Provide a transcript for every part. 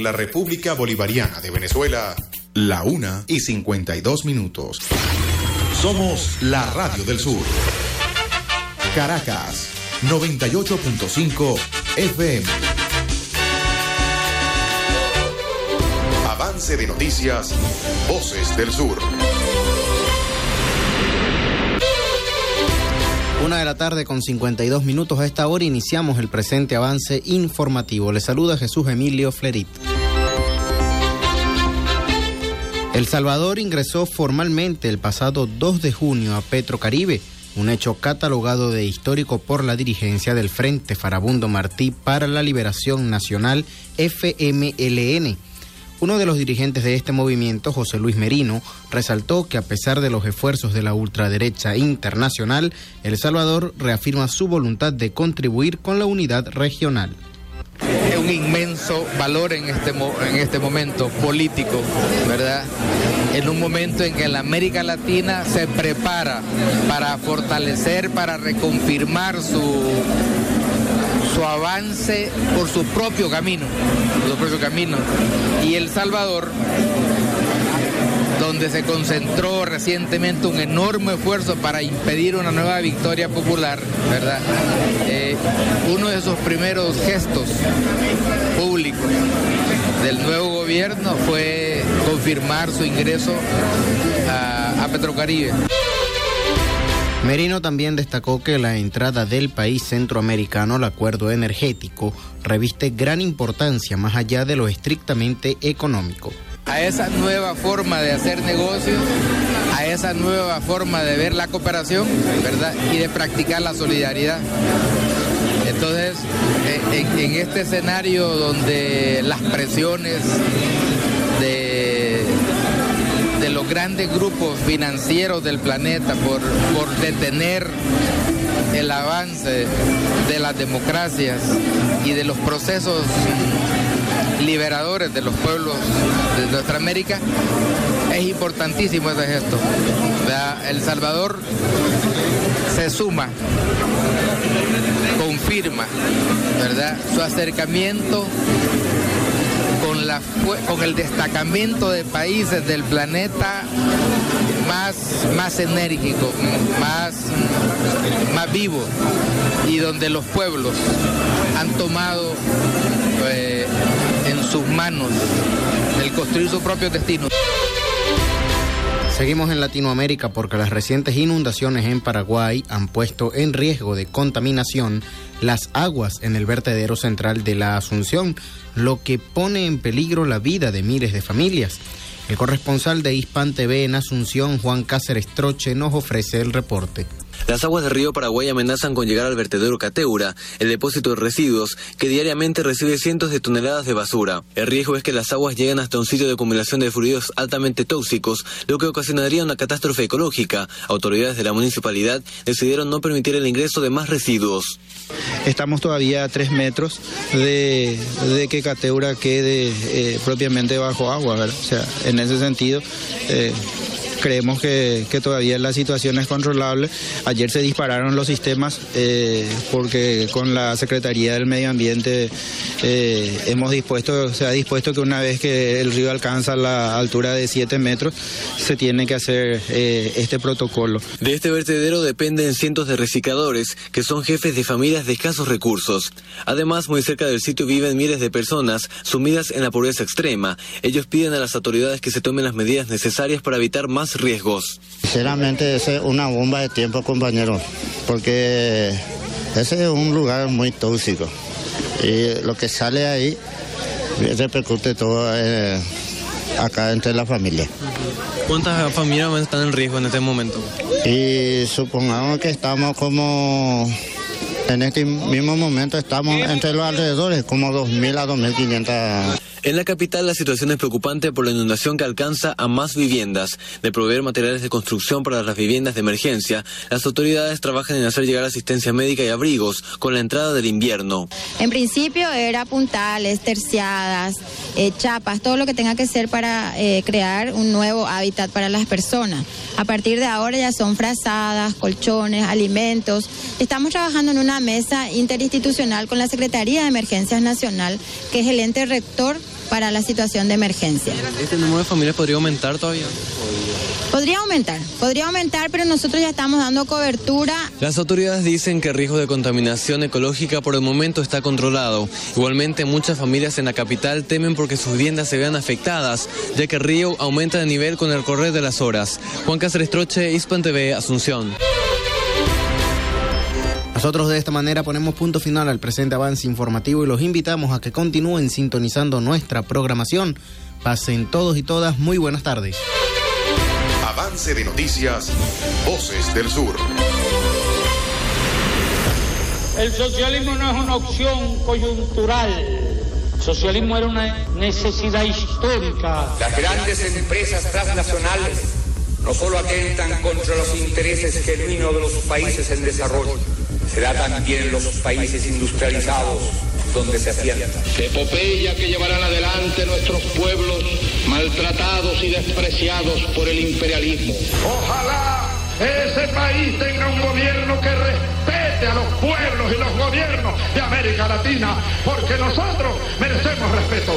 la República Bolivariana de Venezuela, la 1:52. Somos la Radio del Sur. Caracas, 98.5 FM. Avance de noticias, Voces del Sur. 1:52 a esta hora iniciamos el presente avance informativo. Les saluda Jesús Emilio Flerit. El Salvador ingresó formalmente el pasado 2 de junio a Petrocaribe, un hecho catalogado de histórico por la dirigencia del Frente Farabundo Martí para la Liberación Nacional, FMLN. Uno de los dirigentes de este movimiento, José Luis Merino, resaltó que a pesar de los esfuerzos de la ultraderecha internacional, El Salvador reafirma su voluntad de contribuir con la unidad regional. Es un inmenso valor en este momento político, ¿verdad? En un momento en que la América Latina se prepara para fortalecer, para reconfirmar su avance por su propio camino. Y El Salvador, donde se concentró recientemente un enorme esfuerzo para impedir una nueva victoria popular, ¿verdad? Uno de esos primeros gestos públicos del nuevo gobierno fue confirmar su ingreso a Petrocaribe. Merino también destacó que la entrada del país centroamericano al acuerdo energético reviste gran importancia más allá de lo estrictamente económico. A esa nueva forma de hacer negocios, a esa nueva forma de ver la cooperación, ¿verdad? Y de practicar la solidaridad. Entonces, en este escenario donde las presiones de los grandes grupos financieros del planeta por detener el avance de las democracias y de los procesos liberadores de los pueblos de nuestra América, es importantísimo ese gesto. El Salvador se suma, confirma, ¿verdad?, su acercamiento con el destacamento de países del planeta más enérgico, más vivo, y donde los pueblos han tomado en sus manos el construir su propio destino. Seguimos en Latinoamérica porque las recientes inundaciones en Paraguay han puesto en riesgo de contaminación las aguas en el vertedero central de la Asunción, lo que pone en peligro la vida de miles de familias. El corresponsal de Hispan TV en Asunción, Juan Cáceres Troche, nos ofrece el reporte. Las aguas del río Paraguay amenazan con llegar al vertedero Cateura, el depósito de residuos que diariamente recibe cientos de toneladas de basura. El riesgo es que las aguas lleguen hasta un sitio de acumulación de fluidos altamente tóxicos, lo que ocasionaría una catástrofe ecológica. Autoridades de la municipalidad decidieron no permitir el ingreso de más residuos. Estamos todavía a 3 metros de que Cateura quede propiamente bajo agua, ¿verdad? O sea, en ese sentido, creemos que todavía la situación es controlable. Ayer se dispararon los sistemas porque con la Secretaría del Medio Ambiente se ha dispuesto que una vez que el río alcanza la altura de 7 metros, se tiene que hacer este protocolo. De este vertedero dependen cientos de recicladores que son jefes de familias de escasos recursos. Además, muy cerca del sitio viven miles de personas sumidas en la pobreza extrema. Ellos piden a las autoridades que se tomen las medidas necesarias para evitar más riesgos. Sinceramente, ese es una bomba de tiempo, compañeros, porque ese es un lugar muy tóxico y lo que sale ahí repercute todo acá entre la familia. ¿Cuántas familias están en riesgo en este momento? Y supongamos que estamos como, en este mismo momento estamos entre los alrededores, como 2.000 a 2.500. En la capital la situación es preocupante por la inundación que alcanza a más viviendas. De proveer materiales de construcción para las viviendas de emergencia, las autoridades trabajan en hacer llegar asistencia médica y abrigos con la entrada del invierno. En principio era puntales, terciadas, chapas, todo lo que tenga que ser para crear un nuevo hábitat para las personas. A partir de ahora ya son frazadas, colchones, alimentos. Estamos trabajando en una mesa interinstitucional con la Secretaría de Emergencias Nacional, que es el ente rector para la situación de emergencia. ¿Este número de familias podría aumentar todavía? Podría aumentar, pero nosotros ya estamos dando cobertura. Las autoridades dicen que el riesgo de contaminación ecológica por el momento está controlado. Igualmente, muchas familias en la capital temen porque sus viviendas se vean afectadas, ya que el río aumenta de nivel con el correr de las horas. Juan Cáceres Troche, Hispan TV, Asunción. Nosotros de esta manera ponemos punto final al presente avance informativo y los invitamos a que continúen sintonizando nuestra programación. Pasen todos y todas muy buenas tardes. Avance de noticias, Voces del Sur. El socialismo no es una opción coyuntural. El socialismo era una necesidad histórica. Las grandes empresas transnacionales no solo atentan contra los intereses genuinos de los países en desarrollo, será también en los países industrializados donde se asientan. Epopeya que llevarán adelante nuestros pueblos maltratados y despreciados por el imperialismo. Ojalá ese país tenga un gobierno que respete a los pueblos y los gobiernos de América Latina, porque nosotros merecemos respeto.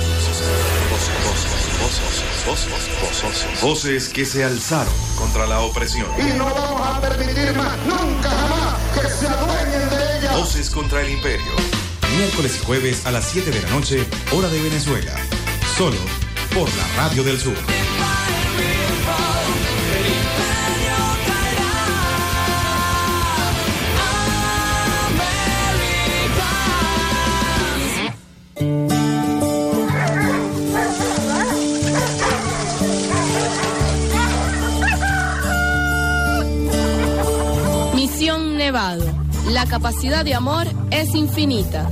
Voces que se alzaron contra la opresión. Y no vamos a permitir más, nunca jamás, que se adueñen de ella. Voces contra el imperio. Miércoles y jueves a las 7 de la noche, hora de Venezuela. Solo por la Radio del Sur. Misión Nevado. La capacidad de amor es infinita.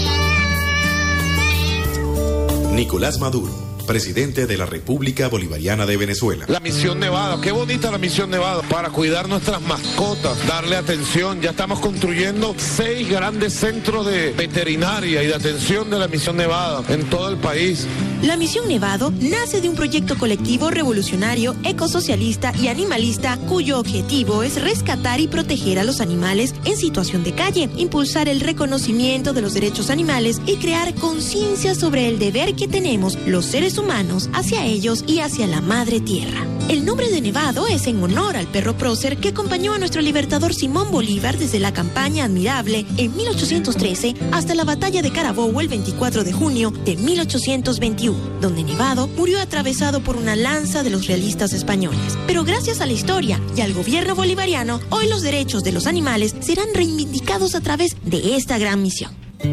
Nicolás Maduro, presidente de la República Bolivariana de Venezuela. La Misión Nevado, qué bonita la Misión Nevado, para cuidar nuestras mascotas, darle atención. Ya estamos construyendo 6 grandes centros de veterinaria y de atención de la Misión Nevado en todo el país. La Misión Nevado nace de un proyecto colectivo revolucionario, ecosocialista y animalista cuyo objetivo es rescatar y proteger a los animales en situación de calle, impulsar el reconocimiento de los derechos animales y crear conciencia sobre el deber que tenemos los seres humanos hacia ellos y hacia la madre tierra. El nombre de Nevado es en honor al perro prócer que acompañó a nuestro libertador Simón Bolívar desde la campaña Admirable en 1813 hasta la batalla de Carabobo el 24 de junio de 1821, donde Nevado murió atravesado por una lanza de los realistas españoles. Pero gracias a la historia y al gobierno bolivariano, hoy los derechos de los animales serán reivindicados a través de esta gran misión.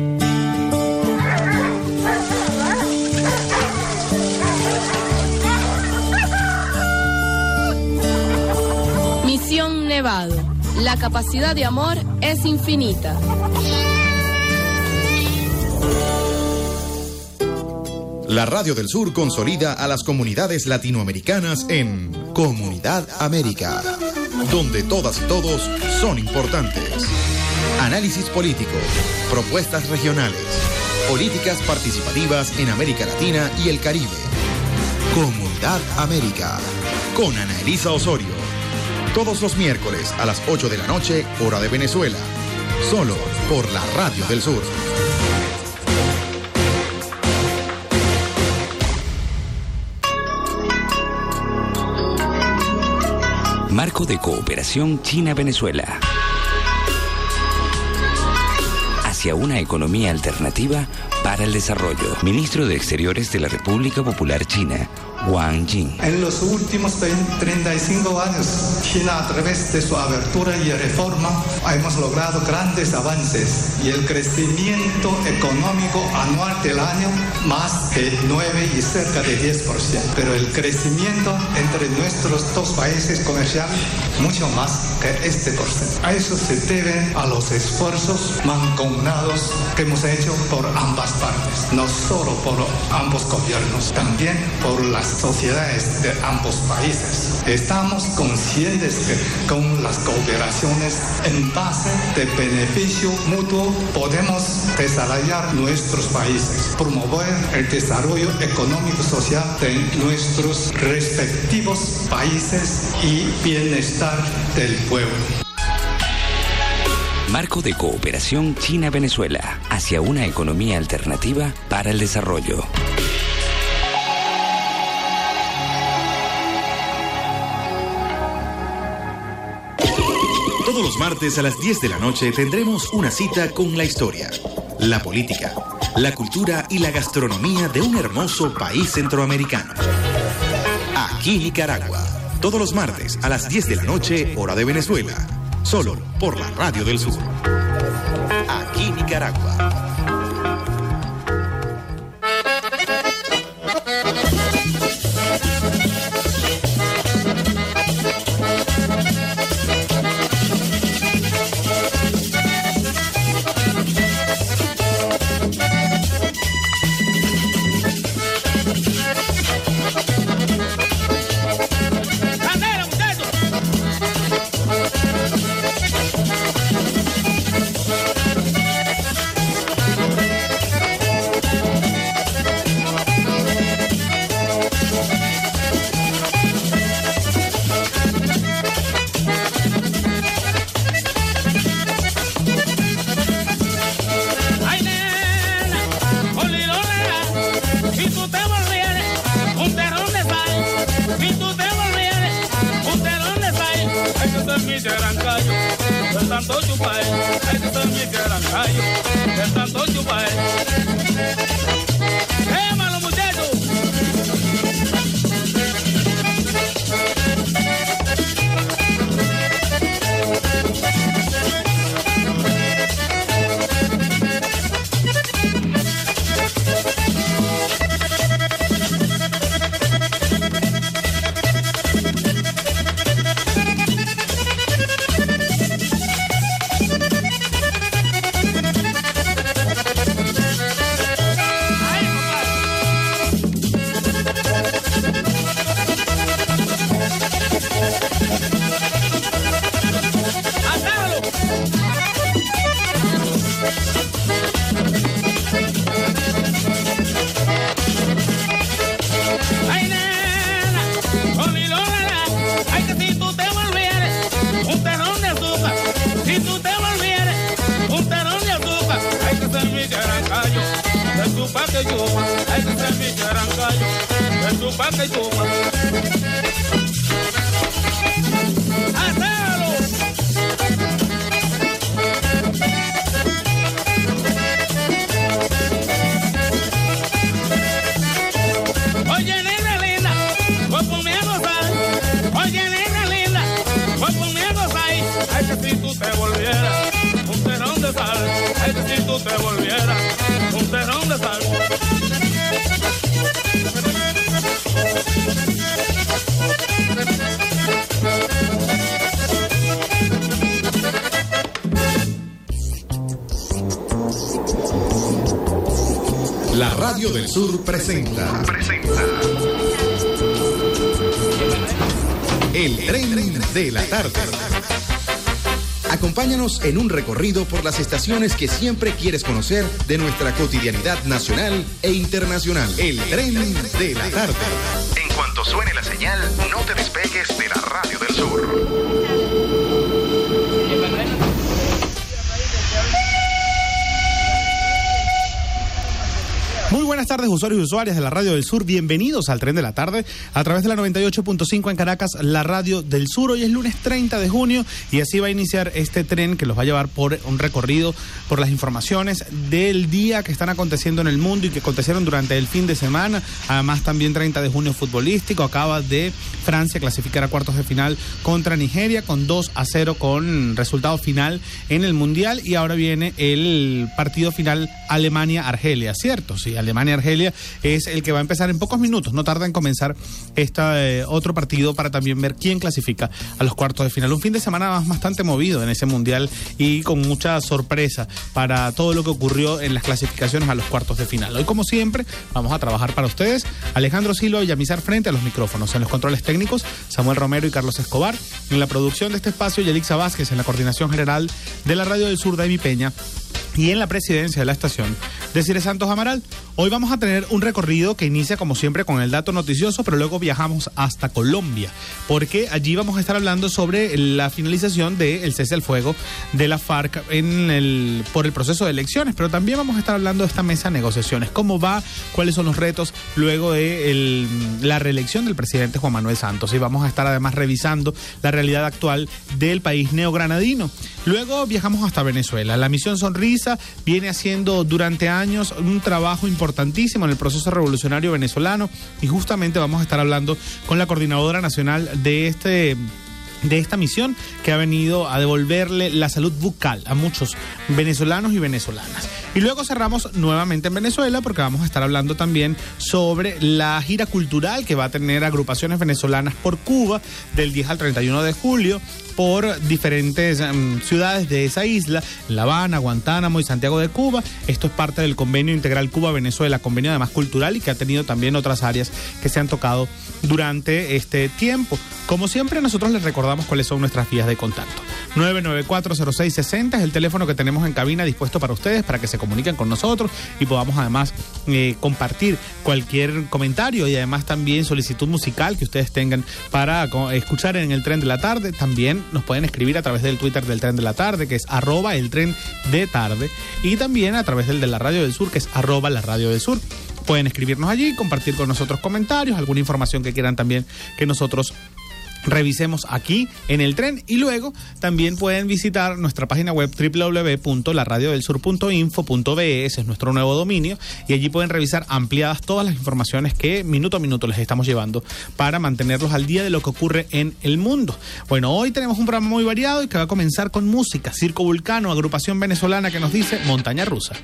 Misión Nevado. La capacidad de amor es infinita. La Radio del Sur consolida a las comunidades latinoamericanas en Comunidad América, donde todas y todos son importantes. Análisis político, propuestas regionales, políticas participativas en América Latina y el Caribe. Comunidad América, con Ana Elisa Osorio. Todos los miércoles a las 8 de la noche, hora de Venezuela. Solo por la Radio del Sur. Marco de cooperación China-Venezuela. Hacia una economía alternativa para el desarrollo. Ministro de Exteriores de la República Popular China, Wang Jing. En los últimos 35 años, China, a través de su apertura y reforma, hemos logrado grandes avances y el crecimiento económico anual del año más de 9 y cerca de 10%. Pero el crecimiento entre nuestros dos países comerciales mucho más que este porcentaje. A eso se debe a los esfuerzos mancomunados que hemos hecho por ambas partes, no solo por ambos gobiernos, también por las sociedades de ambos países. Estamos conscientes que con las cooperaciones en base de beneficio mutuo podemos desarrollar nuestros países, promover el desarrollo económico y social de nuestros respectivos países y bienestar del pueblo. Marco de cooperación China-Venezuela hacia una economía alternativa para el desarrollo. Todos los martes a las 10 de la noche tendremos una cita con la historia, la política, la cultura y la gastronomía de un hermoso país centroamericano. Aquí Nicaragua. Todos los martes a las 10 de la noche, hora de Venezuela. Solo por la Radio del Sur. Aquí Nicaragua. La Radio del Sur presenta El Tren de la Tarde. Acompáñanos en un recorrido por las estaciones que siempre quieres conocer de nuestra cotidianidad nacional e internacional. El Tren de la Tarde. En cuanto suene la señal, no te despegues de la Radio del Sur. Muy buenas tardes, usuarios y usuarias de la Radio del Sur. Bienvenidos al Tren de la Tarde a través de la 98.5 en Caracas, la Radio del Sur. Hoy es lunes 30 de junio y así va a iniciar este tren que los va a llevar por un recorrido por las informaciones del día que están aconteciendo en el mundo y que acontecieron durante el fin de semana. Además, también 30 de junio futbolístico. Acaba de Francia clasificar a cuartos de final contra Nigeria con 2-0 con resultado final en el Mundial. Y ahora viene el partido final Alemania-Argelia, ¿cierto? Sí, Alemania-Argelia es el que va a empezar en pocos minutos. No tarda en comenzar otro partido para también ver quién clasifica a los cuartos de final. Un fin de semana bastante movido en ese Mundial y con mucha sorpresa para todo lo que ocurrió en las clasificaciones a los cuartos de final. Hoy, como siempre, vamos a trabajar para ustedes. Alejandro Silva y Yamizar frente a los micrófonos. En los controles técnicos, Samuel Romero y Carlos Escobar. En la producción de este espacio, Yelixa Vázquez. En la coordinación general de la Radio del Sur, David Peña. Y en la presidencia de la estación, Desiree Santos Amaral. Hoy vamos a tener un recorrido que inicia como siempre con el dato noticioso, pero luego viajamos hasta Colombia, porque allí vamos a estar hablando sobre la finalización del cese al fuego de la FARC por el proceso de elecciones, pero también vamos a estar hablando de esta mesa de negociaciones, cómo va, cuáles son los retos luego de la reelección del presidente Juan Manuel Santos, y vamos a estar además revisando la realidad actual del país neogranadino. Luego viajamos hasta Venezuela. La Misión Sonrisa viene haciendo durante años un trabajo importantísimo en el proceso revolucionario venezolano, y justamente vamos a estar hablando con la coordinadora nacional de esta misión, que ha venido a devolverle la salud bucal a muchos venezolanos y venezolanas. Y luego cerramos nuevamente en Venezuela, porque vamos a estar hablando también sobre la gira cultural que va a tener agrupaciones venezolanas por Cuba del 10 al 31 de julio por diferentes ciudades de esa isla, La Habana, Guantánamo y Santiago de Cuba. Esto es parte del convenio integral Cuba-Venezuela, convenio además cultural, y que ha tenido también otras áreas que se han tocado durante este tiempo. Como siempre, nosotros les recordamos cuáles son nuestras vías de contacto. 994-0660 es el teléfono que tenemos en cabina dispuesto para ustedes, para que se comuniquen con nosotros y podamos además compartir cualquier comentario y además también solicitud musical que ustedes tengan para escuchar en el Tren de la Tarde. También nos pueden escribir a través del Twitter del Tren de la Tarde, que es @eltrendetarde, y también a través del de la Radio del Sur, que es @la Radio del Sur. Pueden escribirnos allí, compartir con nosotros comentarios, alguna información que quieran también que nosotros revisemos aquí en el tren, y luego también pueden visitar nuestra página web www.laradiodelsur.info.be. ese es nuestro nuevo dominio, y allí pueden revisar ampliadas todas las informaciones que minuto a minuto les estamos llevando para mantenerlos al día de lo que ocurre en el mundo. Bueno, hoy tenemos un programa muy variado y que va a comenzar con música. Circo Vulcano, agrupación venezolana que nos dice Montaña Rusa.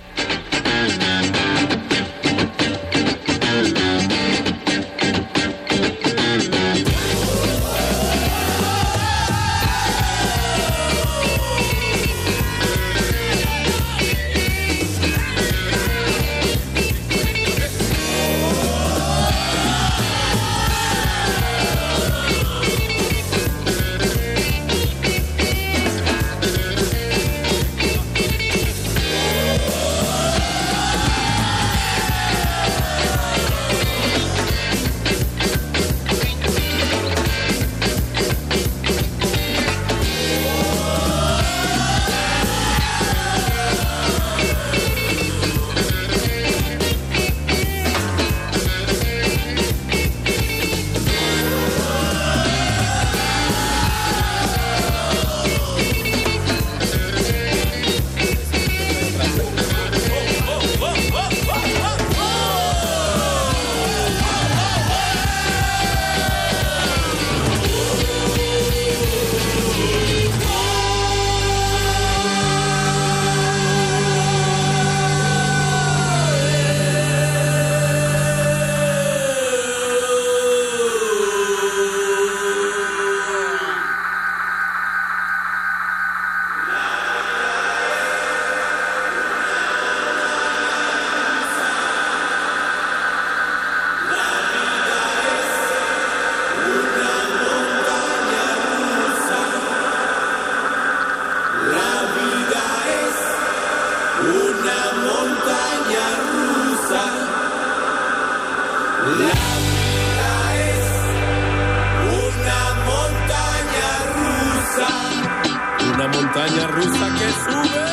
montaña rusa que sube.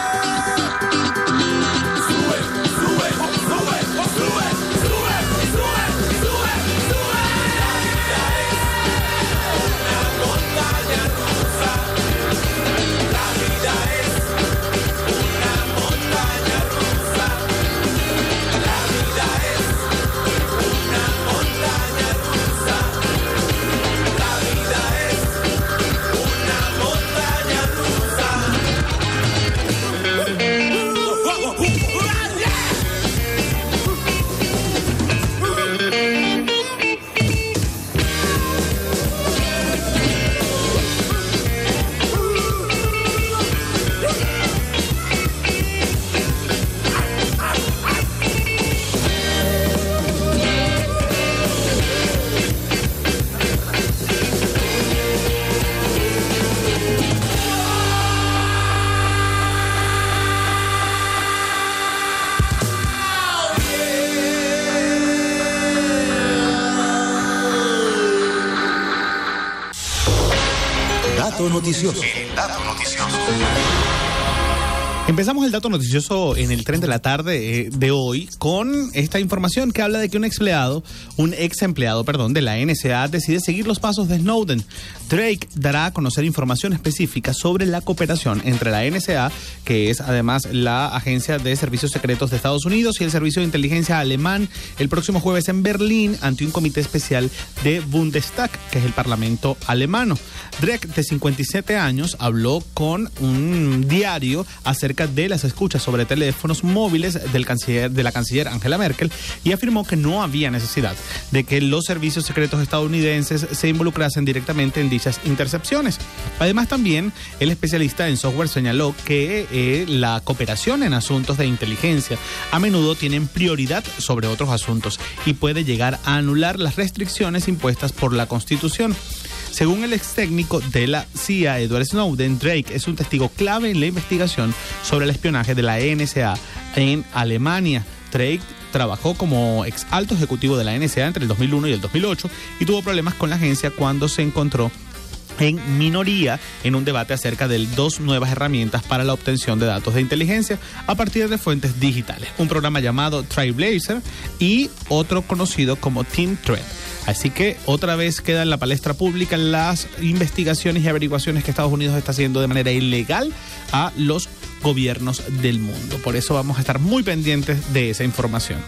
Sube, sube, sube, sube, sube, sube, sube, sube. La vida es una montaña rusa. La vida es una montaña rusa. La vida es una montaña rusa. La vida es una montaña rusa. dato noticioso. El dato noticioso. Empezamos el dato noticioso en el tren de la tarde de hoy con esta información que habla de que un ex empleado de la NSA decide seguir los pasos de Snowden. Drake dará a conocer información específica sobre la cooperación entre la NSA, que es además la Agencia de Servicios Secretos de Estados Unidos, y el Servicio de Inteligencia alemán el próximo jueves en Berlín ante un comité especial de Bundestag, que es el Parlamento alemano. Drake, de 57 años, habló con un diario acerca de las escuchas sobre teléfonos móviles de la canciller Angela Merkel y afirmó que no había necesidad de que los servicios secretos estadounidenses se involucrasen directamente en dichas intercepciones. Además, también el especialista en software señaló que la cooperación en asuntos de inteligencia a menudo tienen prioridad sobre otros asuntos y puede llegar a anular las restricciones impuestas por la Constitución. Según el ex técnico de la CIA, Edward Snowden, Drake es un testigo clave en la investigación sobre el espionaje de la NSA en Alemania. Drake trabajó como ex alto ejecutivo de la NSA entre el 2001 y el 2008 y tuvo problemas con la agencia cuando se encontró en minoría en un debate acerca de dos nuevas herramientas para la obtención de datos de inteligencia a partir de fuentes digitales, un programa llamado Trailblazer y otro conocido como Team Threat. Así que otra vez queda en la palestra pública las investigaciones y averiguaciones que Estados Unidos está haciendo de manera ilegal a los gobiernos del mundo. Por eso vamos a estar muy pendientes de esa información.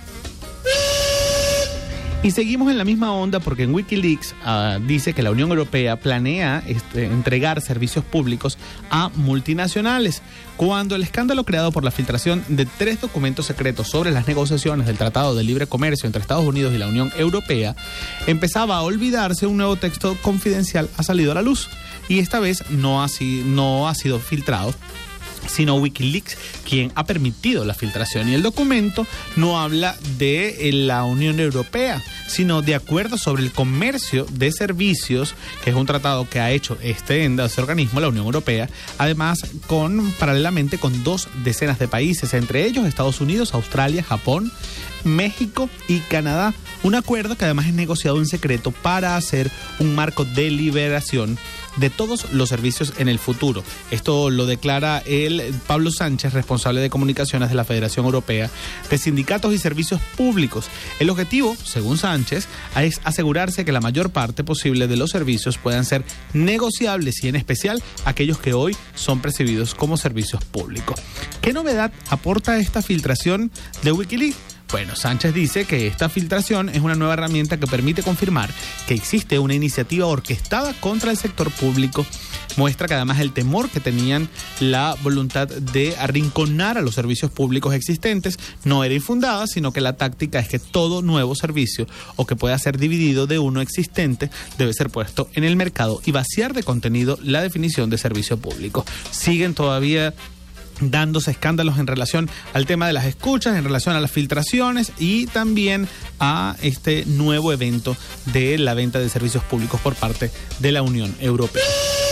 Y seguimos en la misma onda porque en Wikileaks dice que la Unión Europea planea entregar servicios públicos a multinacionales. Cuando el escándalo creado por la filtración de 3 documentos secretos sobre las negociaciones del Tratado de Libre Comercio entre Estados Unidos y la Unión Europea empezaba a olvidarse, un nuevo texto confidencial ha salido a la luz. Y esta vez no ha sido filtrado, sino Wikileaks quien ha permitido la filtración. Y el documento no habla de la Unión Europea, sino de acuerdos sobre el comercio de servicios, que es un tratado que ha hecho este organismo, la Unión Europea, además paralelamente con 2 decenas de países, entre ellos Estados Unidos, Australia, Japón, México y Canadá. Un acuerdo que además es negociado en secreto para hacer un marco de liberación de todos los servicios en el futuro. Esto lo declara Pablo Sánchez, responsable de comunicaciones de la Federación Europea de Sindicatos y Servicios Públicos. El objetivo, según Sánchez, es asegurarse que la mayor parte posible de los servicios puedan ser negociables y en especial aquellos que hoy son percibidos como servicios públicos. ¿Qué novedad aporta esta filtración de Wikileaks? Bueno, Sánchez dice que esta filtración es una nueva herramienta que permite confirmar que existe una iniciativa orquestada contra el sector público. Muestra que además el temor que tenían la voluntad de arrinconar a los servicios públicos existentes no era infundada, sino que la táctica es que todo nuevo servicio o que pueda ser dividido de uno existente debe ser puesto en el mercado y vaciar de contenido la definición de servicio público. Siguen todavía dándose escándalos en relación al tema de las escuchas, en relación a las filtraciones y también a este nuevo evento de la venta de servicios públicos por parte de la Unión Europea.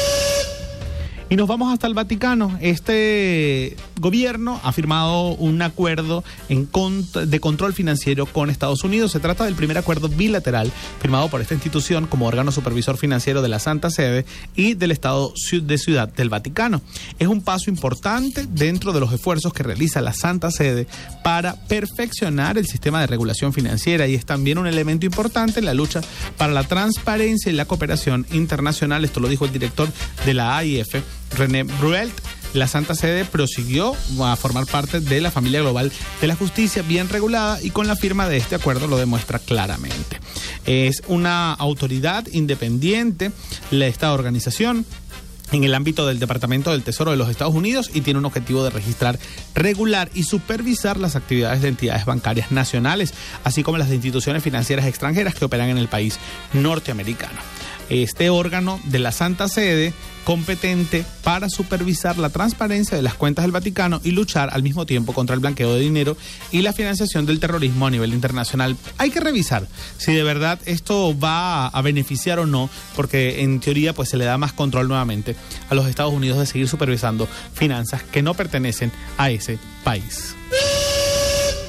Y nos vamos hasta el Vaticano. Este gobierno ha firmado un acuerdo de control financiero con Estados Unidos. Se trata del primer acuerdo bilateral firmado por esta institución como órgano supervisor financiero de la Santa Sede y del Estado de Ciudad del Vaticano. Es un paso importante dentro de los esfuerzos que realiza la Santa Sede para perfeccionar el sistema de regulación financiera y es también un elemento importante en la lucha para la transparencia y la cooperación internacional. Esto lo dijo el director de la AIF, René Bruelt. La Santa Sede prosiguió a formar parte de la familia global de la justicia bien regulada y con la firma de este acuerdo lo demuestra claramente. Es una autoridad independiente esta organización en el ámbito del Departamento del Tesoro de los Estados Unidos y tiene un objetivo de registrar, regular y supervisar las actividades de entidades bancarias nacionales, así como las de instituciones financieras extranjeras que operan en el país norteamericano. Este órgano de la Santa Sede competente para supervisar la transparencia de las cuentas del Vaticano y luchar al mismo tiempo contra el blanqueo de dinero y la financiación del terrorismo a nivel internacional. Hay que revisar si de verdad esto va a beneficiar o no, porque en teoría pues se le da más control nuevamente a los Estados Unidos de seguir supervisando finanzas que no pertenecen a ese país.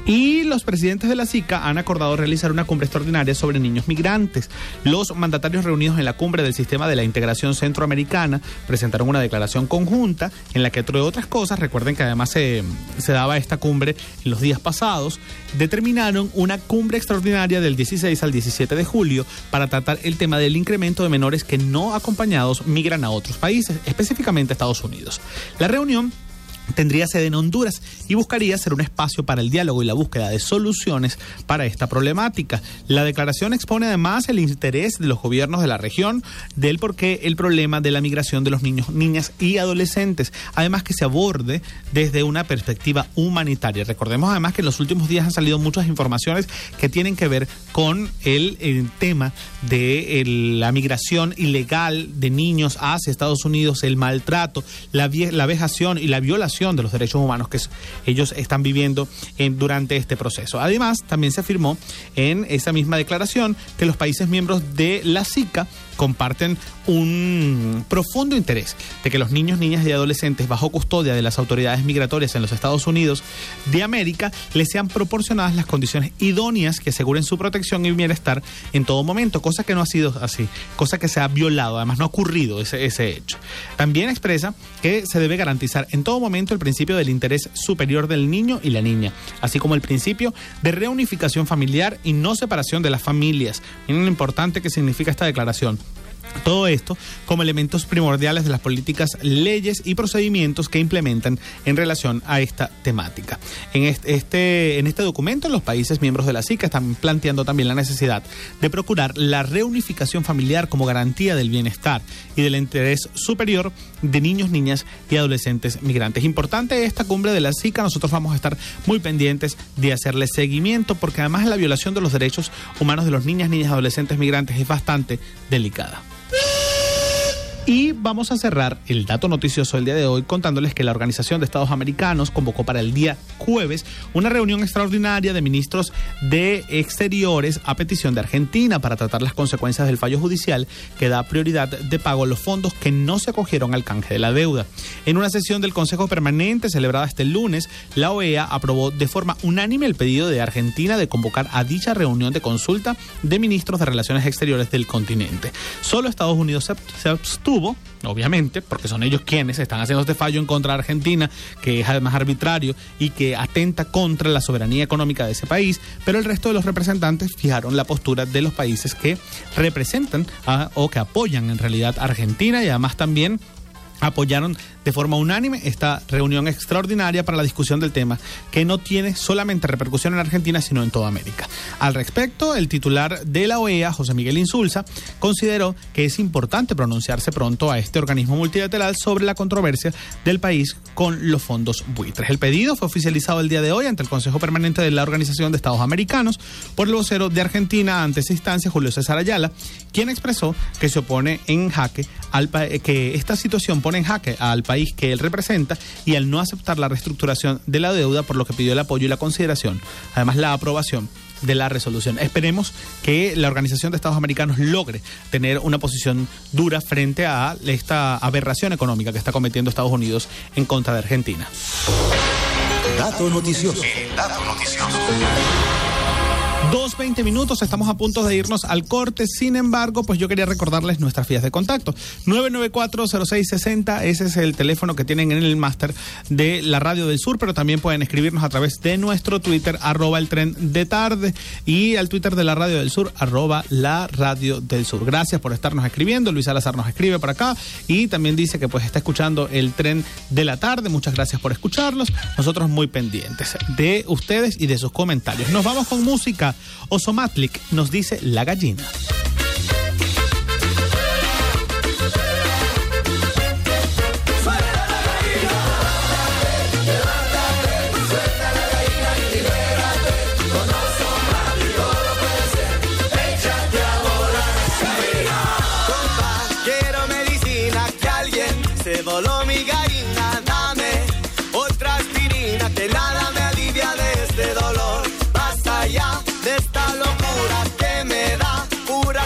Y los presidentes de la SICA han acordado realizar una cumbre extraordinaria sobre niños migrantes. Los mandatarios reunidos en la cumbre del Sistema de la Integración Centroamericana presentaron una declaración conjunta en la que, entre otras cosas, recuerden que además se daba esta cumbre en los días pasados, determinaron una cumbre extraordinaria del 16 al 17 de julio para tratar el tema del incremento de menores que no acompañados migran a otros países, específicamente a Estados Unidos. La reunión tendría sede en Honduras y buscaría ser un espacio para el diálogo y la búsqueda de soluciones para esta problemática. La declaración expone además el interés de los gobiernos de la región del porqué el problema de la migración de los niños, niñas y adolescentes, además que se aborde desde una perspectiva humanitaria. Recordemos además que en los últimos días han salido muchas informaciones que tienen que ver con el tema de la migración ilegal de niños hacia Estados Unidos, el maltrato, la vejación y la violación de los derechos humanos que ellos están viviendo durante este proceso. Además, también se afirmó en esa misma declaración que los países miembros de la SICA comparten un profundo interés de que los niños, niñas y adolescentes bajo custodia de las autoridades migratorias en los Estados Unidos de América les sean proporcionadas las condiciones idóneas que aseguren su protección y bienestar en todo momento, cosa que no ha sido así, cosa que se ha violado, además no ha ocurrido ese hecho. También expresa que se debe garantizar en todo momento el principio del interés superior del niño y la niña, así como el principio de reunificación familiar y no separación de las familias. Miren lo importante que significa esta declaración. Todo esto como elementos primordiales de las políticas, leyes y procedimientos que implementan en relación a esta temática. En este documento, los países miembros de la SICA están planteando también la necesidad de procurar la reunificación familiar como garantía del bienestar y del interés superior de niños, niñas y adolescentes migrantes. Importante esta cumbre de la SICA, nosotros vamos a estar muy pendientes de hacerle seguimiento porque además la violación de los derechos humanos de los niñas, niñas y adolescentes migrantes es bastante delicada. Y vamos a cerrar el dato noticioso del día de hoy contándoles que la Organización de Estados Americanos convocó para el día jueves una reunión extraordinaria de ministros de Exteriores a petición de Argentina para tratar las consecuencias del fallo judicial que da prioridad de pago a los fondos que no se acogieron al canje de la deuda. En una sesión del Consejo Permanente celebrada este lunes, la OEA aprobó de forma unánime el pedido de Argentina de convocar a dicha reunión de consulta de ministros de Relaciones Exteriores del continente. Solo Estados Unidos se abstuvo, obviamente, porque son ellos quienes están haciendo este fallo en contra de Argentina, que es además arbitrario y que atenta contra la soberanía económica de ese país, pero el resto de los representantes fijaron la postura de los países que representan o que apoyan en realidad a Argentina y además también apoyaron de forma unánime esta reunión extraordinaria para la discusión del tema, que no tiene solamente repercusión en Argentina, sino en toda América. Al respecto, el titular de la OEA, José Miguel Insulza, consideró que es importante pronunciarse pronto a este organismo multilateral sobre la controversia del país con los fondos buitres. El pedido fue oficializado el día de hoy ante el Consejo Permanente de la Organización de Estados Americanos por el vocero de Argentina ante esa instancia, Julio César Ayala, quien expresó que se opone en jaque que esta situación pone en jaque al país que él representa y al no aceptar la reestructuración de la deuda, por lo que pidió el apoyo y la consideración, además la aprobación de la resolución. Esperemos que la Organización de Estados Americanos logre tener una posición dura frente a esta aberración económica que está cometiendo Estados Unidos en contra de Argentina. Dato noticioso. El dato noticioso. 2:20 minutos, estamos a punto de irnos al corte. Sin embargo, pues yo quería recordarles nuestras vías de contacto. 994-0660, ese es el teléfono que tienen en el máster de la Radio del Sur, pero también pueden escribirnos a través de nuestro Twitter, @eltrendetarde, y al Twitter de la Radio del Sur, @la Radio del Sur. Gracias por estarnos escribiendo. Luis Salazar nos escribe por acá y también dice que pues está escuchando el tren de la tarde. Muchas gracias por escucharnos. Nosotros muy pendientes de ustedes y de sus comentarios. Nos vamos con música. Osomatlik nos dice La Gallina. Quiero medicina, que alguien se voló mi gallina. Dame otra aspirina, que nada me alivia de este dolor. Basta ya de esta locura que me da pura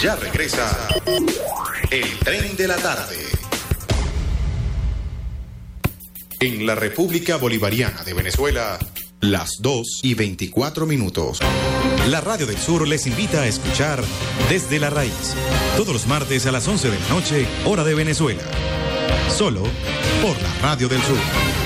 Ya regresa el tren de la tarde. En la República Bolivariana de Venezuela, las 2:24. La Radio del Sur les invita a escuchar Desde la Raíz, todos los martes a las 11 de la noche, hora de Venezuela. Solo por la Radio del Sur.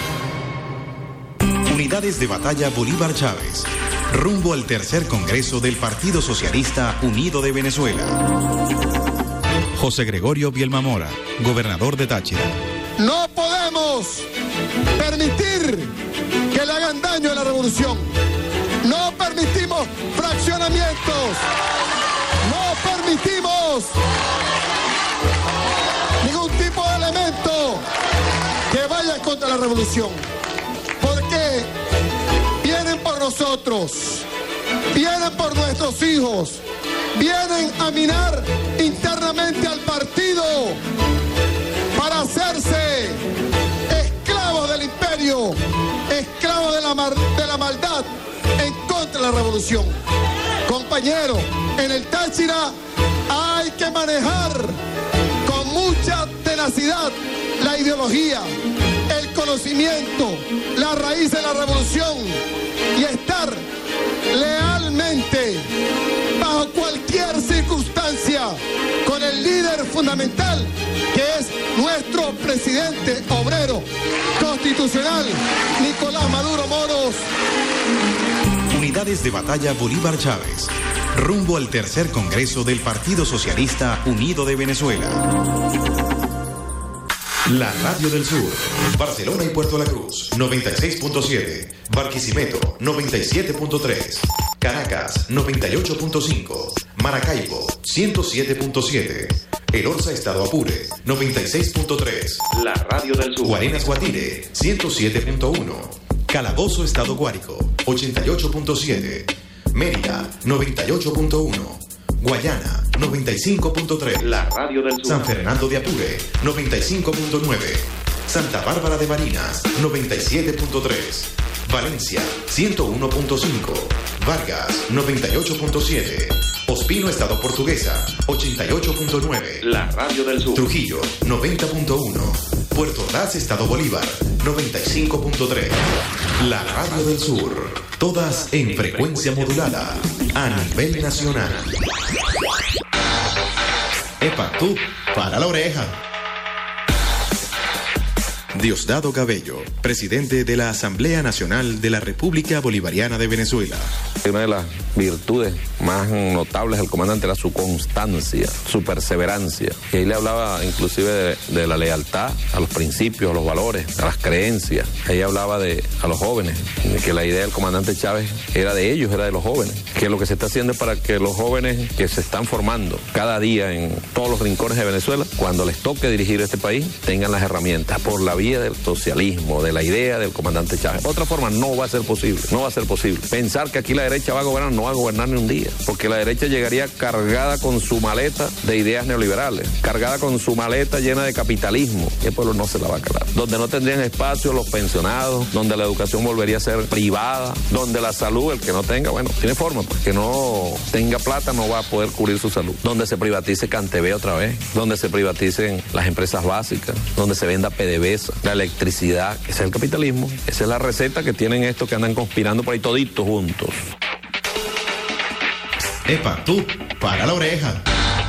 Unidades de Batalla Bolívar Chávez, rumbo al tercer Congreso del Partido Socialista Unido de Venezuela. José Gregorio Bielma-Mora, gobernador de Táchira. No podemos permitir que le hagan daño a la revolución. No permitimos fraccionamientos. No permitimos ningún tipo de elemento que vaya contra la revolución. Porque vienen por nosotros, vienen por nuestros hijos, vienen a minar internamente al partido para hacerse esclavos del imperio, esclavos de la maldad en contra de la revolución. Compañeros, en el Táchira hay que manejar con mucha tenacidad la ideología, el conocimiento, la raíz de la revolución y estar lealmente bajo cualquier circunstancia con el líder fundamental que es nuestro presidente obrero constitucional, Nicolás Maduro Moros. Unidades de Batalla Bolívar Chávez, rumbo al tercer Congreso del Partido Socialista Unido de Venezuela. La Radio del Sur, Barcelona y Puerto La Cruz, 96.7, Barquisimeto, 97.3, Caracas, 98.5, Maracaibo, 107.7, El Orza, Estado Apure, 96.3, La Radio del Sur, Guarenas, Guatire, 107.1, Calabozo, Estado Guárico, 88.7, Mérida, 98.1, Guayana, 95.3, La Radio del Sur, San Fernando de Apure, 95.9, Santa Bárbara de Barinas, 97.3, Valencia, 101.5, Vargas, 98.7, Ospino, Estado Portuguesa, 88.9, La Radio del Sur, Trujillo, 90.1, Puerto Ordaz, Estado Bolívar, 95.3, La Radio del Sur, todas en frecuencia modulada, a nivel nacional. Epa, tú, para la oreja. Diosdado Cabello, presidente de la Asamblea Nacional de la República Bolivariana de Venezuela. Una de las virtudes más notables del comandante era su constancia, su perseverancia. Y ahí le hablaba inclusive de la lealtad a los principios, a los valores, a las creencias. Ahí hablaba a los jóvenes, de que la idea del comandante Chávez era de ellos, era de los jóvenes. Que lo que se está haciendo es para que los jóvenes que se están formando cada día en todos los rincones de Venezuela, cuando les toque dirigir este país, tengan las herramientas por la vía del socialismo, de la idea del comandante Chávez. De otra forma no va a ser posible, no va a ser posible. Pensar que aquí la derecha va a gobernar, no va a gobernar ni un día, porque la derecha llegaría cargada con su maleta de ideas neoliberales, cargada con su maleta llena de capitalismo, y el pueblo no se la va a calar. Donde no tendrían espacio los pensionados, donde la educación volvería a ser privada, donde la salud, el que no tenga, bueno, tiene forma, pues que no tenga plata no va a poder cubrir su salud. Donde se privatice Cantv otra vez, donde se privaticen las empresas básicas, donde se venda PDVSA, la electricidad, ese es el capitalismo, esa es la receta que tienen estos que andan conspirando por ahí toditos juntos. Epa, tú, para la oreja.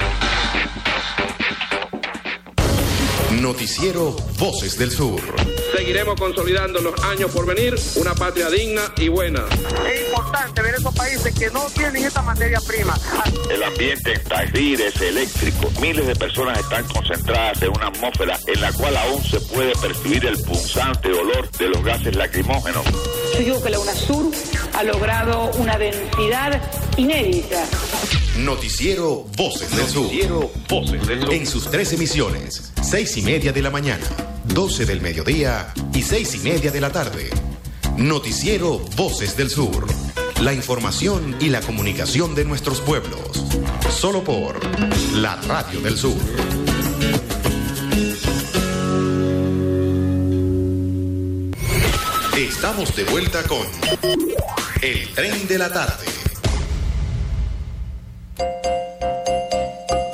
Noticiero Voces del Sur. Seguiremos consolidando en los años por venir una patria digna y buena. Es importante ver esos países que no tienen esta materia prima. El ambiente en Tahrir es eléctrico. Miles de personas están concentradas en una atmósfera en la cual aún se puede percibir el punzante olor de los gases lacrimógenos. Yo digo que la UNASUR ha logrado una densidad inédita. Noticiero Voces del Sur. Noticiero Voces del Sur. En sus 3 emisiones, 6:30 de la mañana, 12 del mediodía y 6:30 de la tarde. Noticiero Voces del Sur. La información y la comunicación de nuestros pueblos. Solo por la Radio del Sur. Estamos de vuelta con El Tren de la Tarde.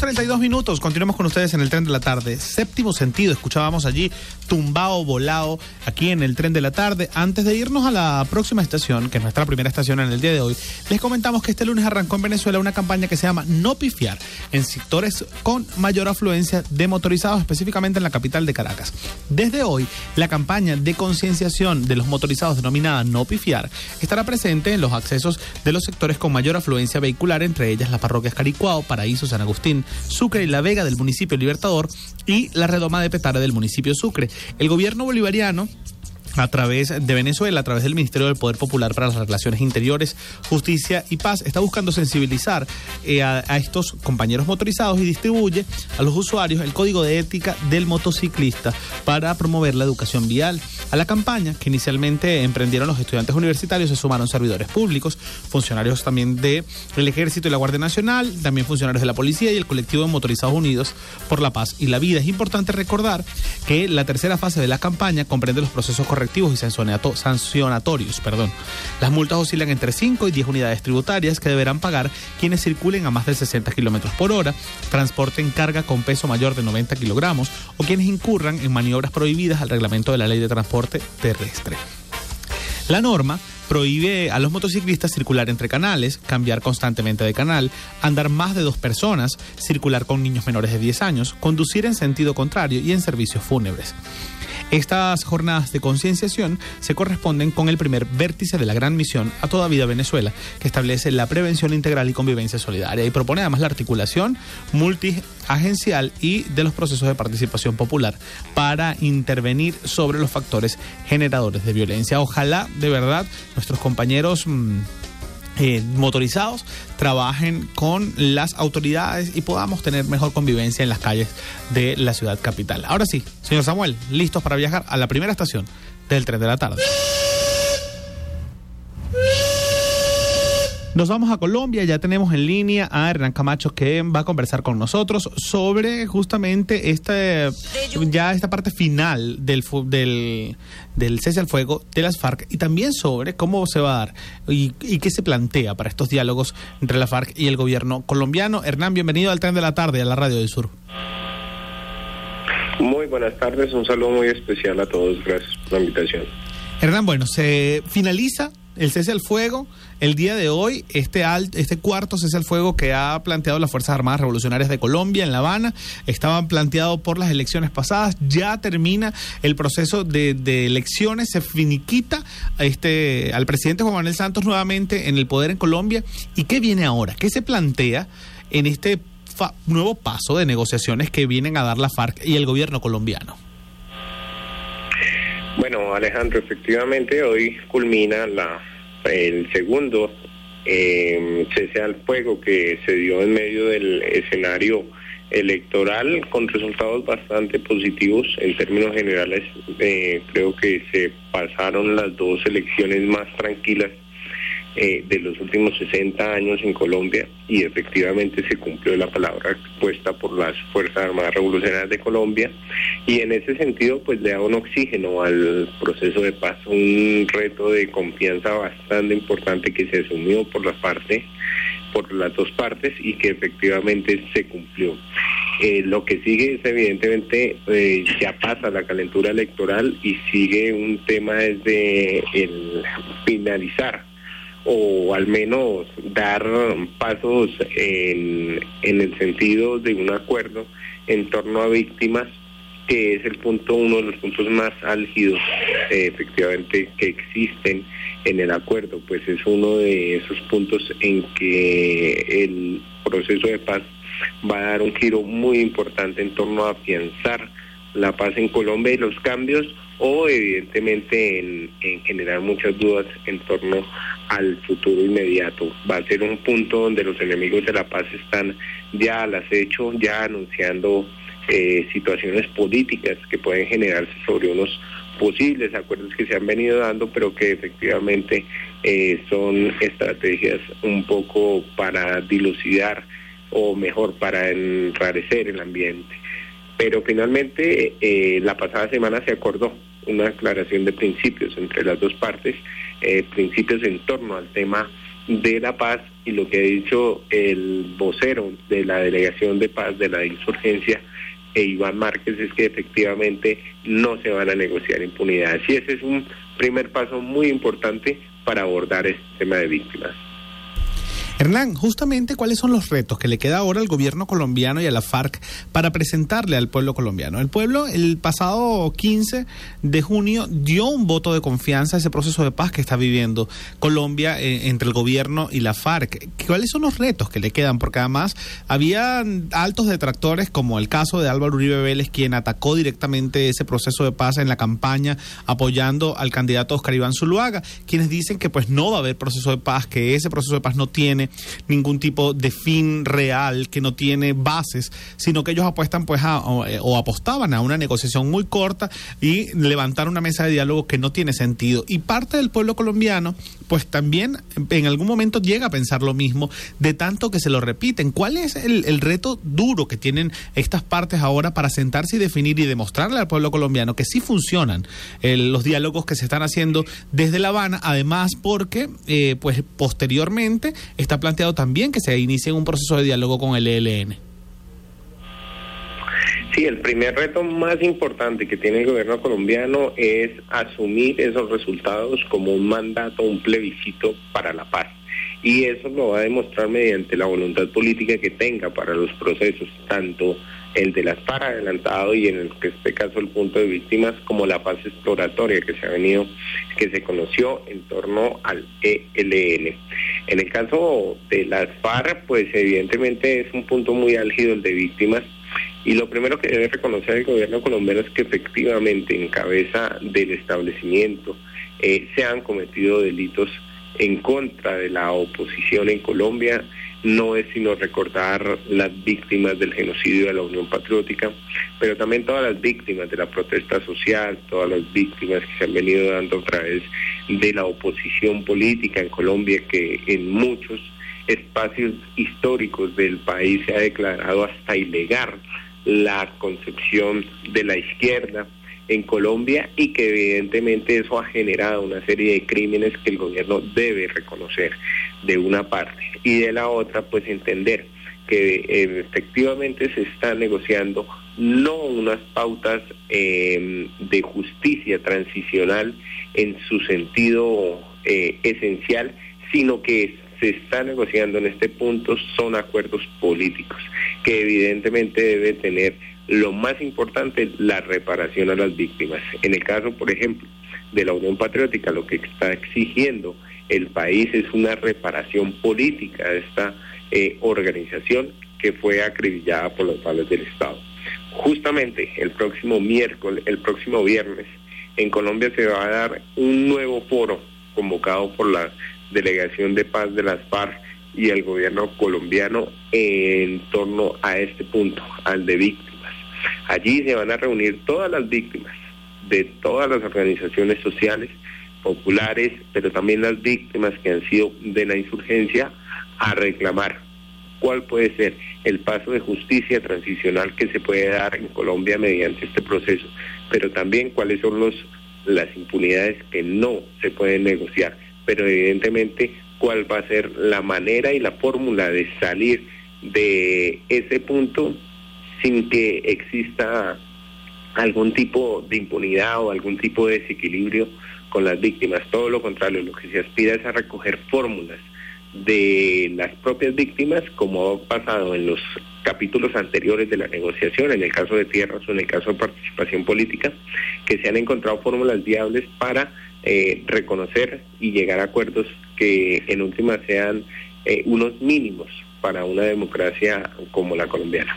2:32, continuamos con ustedes en el Tren de la Tarde. Séptimo Sentido, escuchábamos allí Tumbao Volao, aquí en el Tren de la Tarde. Antes de irnos a la próxima estación, que es nuestra primera estación en el día de hoy, les comentamos que este lunes arrancó en Venezuela una campaña que se llama No Pifiar, en sectores con mayor afluencia de motorizados, específicamente en la capital de Caracas. Desde hoy, la campaña de concienciación de los motorizados denominada No Pifiar estará presente en los accesos de los sectores con mayor afluencia vehicular, entre ellas las parroquias Caricuao, Paraíso, San Agustín, Sucre y La Vega del municipio Libertador y la redoma de Petare del municipio Sucre. El gobierno bolivariano, a través de Venezuela, a través del Ministerio del Poder Popular para las Relaciones Interiores, Justicia y Paz, está buscando sensibilizar a estos compañeros motorizados y distribuye a los usuarios el código de ética del motociclista para promover la educación vial. A la campaña, que inicialmente emprendieron los estudiantes universitarios, se sumaron servidores públicos, funcionarios también del Ejército y la Guardia Nacional, también funcionarios de la Policía y el colectivo de Motorizados Unidos por la Paz y la Vida. Es importante recordar que la tercera fase de la campaña comprende los procesos correctivos y sancionatorios. Las multas oscilan entre 5 y 10 unidades tributarias que deberán pagar quienes circulen a más de 60 kilómetros por hora, transporten carga con peso mayor de 90 kilogramos o quienes incurran en maniobras prohibidas al reglamento de la Ley de Transporte Terrestre. La norma prohíbe a los motociclistas circular entre canales, cambiar constantemente de canal, andar más de 2 personas, circular con niños menores de 10 años, conducir en sentido contrario y en servicios fúnebres. Estas jornadas de concienciación se corresponden con el primer vértice de la Gran Misión A Toda Vida Venezuela, que establece la prevención integral y convivencia solidaria y propone además la articulación multiagencial y de los procesos de participación popular para intervenir sobre los factores generadores de violencia. Ojalá, de verdad, nuestros compañeros motorizados trabajen con las autoridades y podamos tener mejor convivencia en las calles de la ciudad capital. Ahora sí, señor Samuel, listos para viajar a la primera estación del Tren de la Tarde. Nos vamos a Colombia, ya tenemos en línea a Hernán Camacho que va a conversar con nosotros sobre justamente esta parte final del cese al fuego de las FARC y también sobre cómo se va a dar y qué se plantea para estos diálogos entre la FARC y el gobierno colombiano. Hernán, bienvenido al Tren de la Tarde, a la Radio del Sur. Muy buenas tardes, un saludo muy especial a todos, gracias por la invitación. Hernán, bueno, se finaliza el cese al fuego el día de hoy, este cuarto cese al fuego que ha planteado las Fuerzas Armadas Revolucionarias de Colombia en La Habana, estaba planteado por las elecciones pasadas, ya termina el proceso de elecciones, se finiquita al presidente Juan Manuel Santos nuevamente en el poder en Colombia. ¿Y qué viene ahora? ¿Qué se plantea en este nuevo paso de negociaciones que vienen a dar la FARC y el gobierno colombiano? Bueno, Alejandro, efectivamente hoy culmina el segundo cese al fuego que se dio en medio del escenario electoral con resultados bastante positivos en términos generales. Creo que se pasaron las 2 elecciones más tranquilas de los últimos 60 años en Colombia y efectivamente se cumplió la palabra puesta por las Fuerzas Armadas Revolucionarias de Colombia y en ese sentido pues le da un oxígeno al proceso de paz, un reto de confianza bastante importante que se asumió por las 2 partes y que efectivamente se cumplió. Lo que sigue es evidentemente ya pasa la calentura electoral y sigue un tema desde el finalizar o al menos dar pasos en el sentido de un acuerdo en torno a víctimas, que es uno de los puntos más álgidos efectivamente que existen en el acuerdo, pues es uno de esos puntos en que el proceso de paz va a dar un giro muy importante en torno a afianzar la paz en Colombia y los cambios, o evidentemente en generar muchas dudas en torno al futuro inmediato. Va a ser un punto donde los enemigos de la paz están ya al acecho, ya anunciando situaciones políticas que pueden generarse sobre unos posibles acuerdos que se han venido dando, pero que efectivamente son estrategias un poco para dilucidar o mejor para enrarecer el ambiente. Pero finalmente la pasada semana se acordó una declaración de principios entre las 2 partes, principios en torno al tema de la paz y lo que ha dicho el vocero de la Delegación de Paz de la Insurgencia, Iván Márquez, es que efectivamente no se van a negociar impunidades. Y ese es un primer paso muy importante para abordar este tema de víctimas. Hernán, justamente, ¿cuáles son los retos que le queda ahora al gobierno colombiano y a la FARC para presentarle al pueblo colombiano? El pueblo, el pasado 15 de junio, dio un voto de confianza a ese proceso de paz que está viviendo Colombia entre el gobierno y la FARC. ¿Cuáles son los retos que le quedan? Porque además había altos detractores, como el caso de Álvaro Uribe Vélez, quien atacó directamente ese proceso de paz en la campaña, apoyando al candidato Oscar Iván Zuluaga, quienes dicen que pues no va a haber proceso de paz, que ese proceso de paz no tiene ningún tipo de fin real, que no tiene bases, sino que ellos apuestan pues o apostaban a una negociación muy corta y levantar una mesa de diálogo que no tiene sentido. Y parte del pueblo colombiano pues también en algún momento llega a pensar lo mismo, de tanto que se lo repiten. ¿Cuál es el reto duro que tienen estas partes ahora para sentarse y definir y demostrarle al pueblo colombiano que sí funcionan los diálogos que se están haciendo desde La Habana? Además porque pues posteriormente está planteado también que se inicie un proceso de diálogo con el ELN. Sí, el primer reto más importante que tiene el gobierno colombiano es asumir esos resultados como un mandato, un plebiscito para la paz. Y eso lo va a demostrar mediante la voluntad política que tenga para los procesos, tanto el de las FARC adelantado y en este caso el punto de víctimas, como la fase exploratoria que se conoció en torno al ELN. En el caso de las FARC, pues evidentemente es un punto muy álgido el de víctimas, y lo primero que debe reconocer el gobierno colombiano es que efectivamente en cabeza del establecimiento se han cometido delitos en contra de la oposición en Colombia. No es sino recordar las víctimas del genocidio de la Unión Patriótica, pero también todas las víctimas de la protesta social, todas las víctimas que se han venido dando a través de la oposición política en Colombia, que en muchos espacios históricos del país se ha declarado hasta ilegal la concepción de la izquierda en Colombia, y que evidentemente eso ha generado una serie de crímenes que el gobierno debe reconocer de una parte, y de la otra pues entender que efectivamente se está negociando no unas pautas de justicia transicional en su sentido esencial, sino que se está negociando en este punto son acuerdos políticos que evidentemente debe tener lo más importante, la reparación a las víctimas. En el caso, por ejemplo, de la Unión Patriótica, lo que está exigiendo el país es una reparación política de esta organización que fue acribillada por los males del Estado. Justamente el próximo viernes, en Colombia se va a dar un nuevo foro convocado por la Delegación de Paz de las FARC y el gobierno colombiano en torno a este punto, al de víctimas. Allí se van a reunir todas las víctimas de todas las organizaciones sociales, populares, pero también las víctimas que han sido de la insurgencia, a reclamar cuál puede ser el paso de justicia transicional que se puede dar en Colombia mediante este proceso, pero también cuáles son las impunidades que no se pueden negociar, pero evidentemente cuál va a ser la manera y la fórmula de salir de ese punto sin que exista algún tipo de impunidad o algún tipo de desequilibrio con las víctimas. Todo lo contrario, lo que se aspira es a recoger fórmulas de las propias víctimas, como ha pasado en los capítulos anteriores de la negociación, en el caso de tierras o en el caso de participación política, que se han encontrado fórmulas viables para reconocer y llegar a acuerdos que en última sean unos mínimos para una democracia como la colombiana.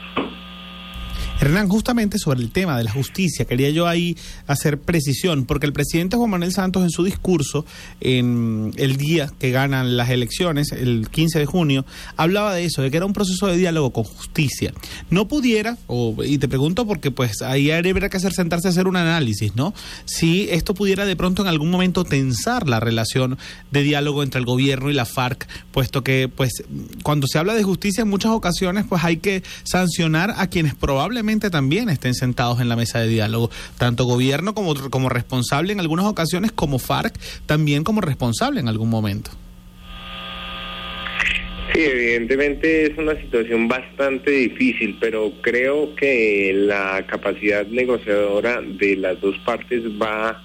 Hernán, justamente sobre el tema de la justicia, quería yo ahí hacer precisión, porque el presidente Juan Manuel Santos en su discurso, en el día que ganan las elecciones, el 15 de junio, hablaba de eso, de que era un proceso de diálogo con justicia. No pudiera, y te pregunto porque pues ahí habría que sentarse a hacer un análisis, ¿no? Si esto pudiera de pronto en algún momento tensar la relación de diálogo entre el gobierno y la FARC, puesto que pues cuando se habla de justicia en muchas ocasiones pues hay que sancionar a quienes probablemente también estén sentados en la mesa de diálogo, tanto gobierno como responsable en algunas ocasiones, como FARC también como responsable en algún momento. Sí, evidentemente es una situación bastante difícil, pero creo que la capacidad negociadora de las dos partes va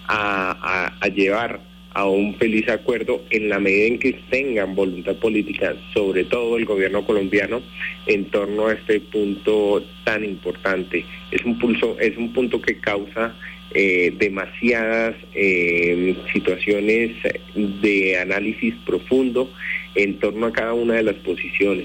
a llevar a un feliz acuerdo en la medida en que tengan voluntad política, sobre todo el gobierno colombiano, en torno a este punto tan importante. Es un punto que causa demasiadas situaciones de análisis profundo en torno a cada una de las posiciones.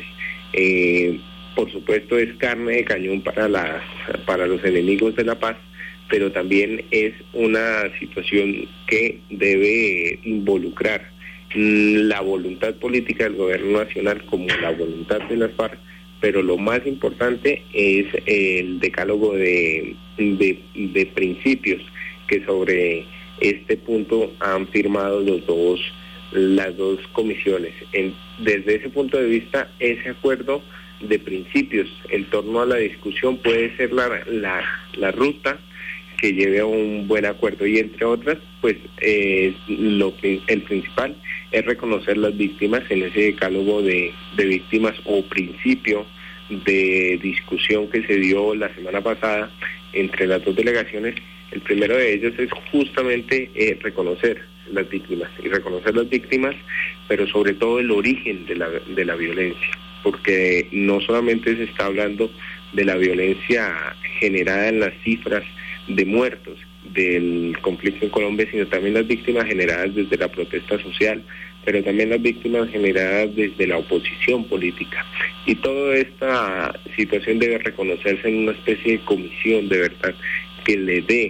Por supuesto es carne de cañón para los enemigos de la paz, pero también es una situación que debe involucrar la voluntad política del gobierno nacional como la voluntad de las FARC, pero lo más importante es el decálogo de principios que sobre este punto han firmado las dos comisiones. Desde ese punto de vista, ese acuerdo de principios en torno a la discusión puede ser la ruta que lleve a un buen acuerdo, y entre otras, pues el principal es reconocer las víctimas en ese decálogo de víctimas o principio de discusión que se dio la semana pasada entre las dos delegaciones. El primero de ellos es justamente reconocer las víctimas, pero sobre todo el origen de la violencia, porque no solamente se está hablando de la violencia generada en las cifras de muertos del conflicto en Colombia, sino también las víctimas generadas desde la protesta social, pero también las víctimas generadas desde la oposición política. Y toda esta situación debe reconocerse en una especie de comisión de verdad que le dé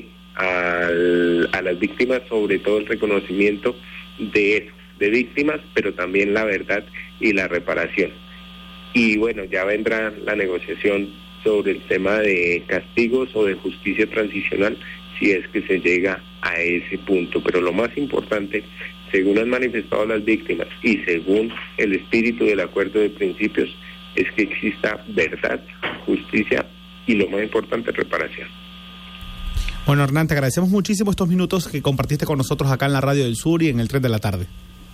a las víctimas sobre todo el reconocimiento de víctimas, pero también la verdad y la reparación. Y bueno, ya vendrá la negociación sobre el tema de castigos o de justicia transicional, si es que se llega a ese punto. Pero lo más importante, según han manifestado las víctimas y según el espíritu del acuerdo de principios, es que exista verdad, justicia y, lo más importante, reparación. Bueno, Hernán, te agradecemos muchísimo estos minutos que compartiste con nosotros acá en la Radio del Sur y en el Tren de la Tarde.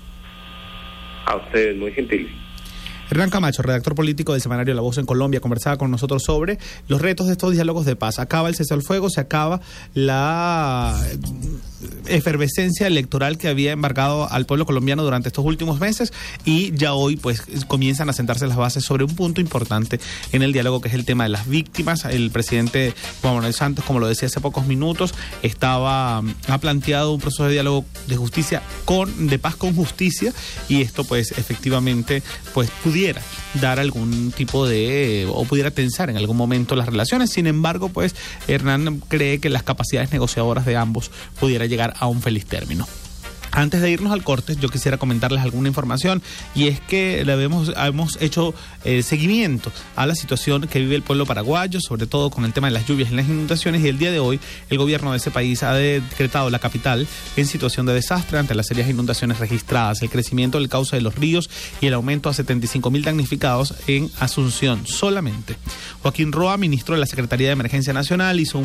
A ustedes, muy gentiles. Hernán Camacho, redactor político del semanario La Voz en Colombia, conversaba con nosotros sobre los retos de estos diálogos de paz. Acaba el cese al fuego, se acaba la efervescencia electoral que había embargado al pueblo colombiano durante estos últimos meses, y ya hoy pues comienzan a sentarse las bases sobre un punto importante en el diálogo, que es el tema de las víctimas. El presidente Juan Manuel Santos, como lo decía hace pocos minutos, ha planteado un proceso de diálogo de justicia de paz con justicia, y esto pues efectivamente pues pudiera dar algún tipo o pudiera tensar en algún momento las relaciones. Sin embargo, pues Hernán cree que las capacidades negociadoras de ambos pudiera llegar a un feliz término. Antes de irnos al corte, yo quisiera comentarles alguna información, y es que hemos hecho seguimiento a la situación que vive el pueblo paraguayo, sobre todo con el tema de las lluvias y las inundaciones, y el día de hoy el gobierno de ese país ha decretado la capital en situación de desastre ante las serias inundaciones registradas, el crecimiento del cauce de los ríos y el aumento a 75.000 damnificados en Asunción solamente. Joaquín Roa, ministro de la Secretaría de Emergencia Nacional, hizo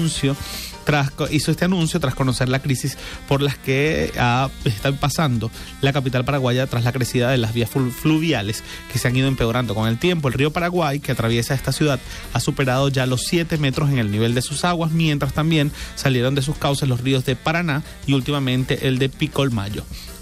este anuncio tras conocer la crisis por las que está pasando la capital paraguaya tras la crecida de las vías fluviales que se han ido empeorando con el tiempo. El río Paraguay, que atraviesa esta ciudad, ha superado ya los 7 metros en el nivel de sus aguas, mientras también salieron de sus cauces los ríos de Paraná y últimamente el de Pilcomayo.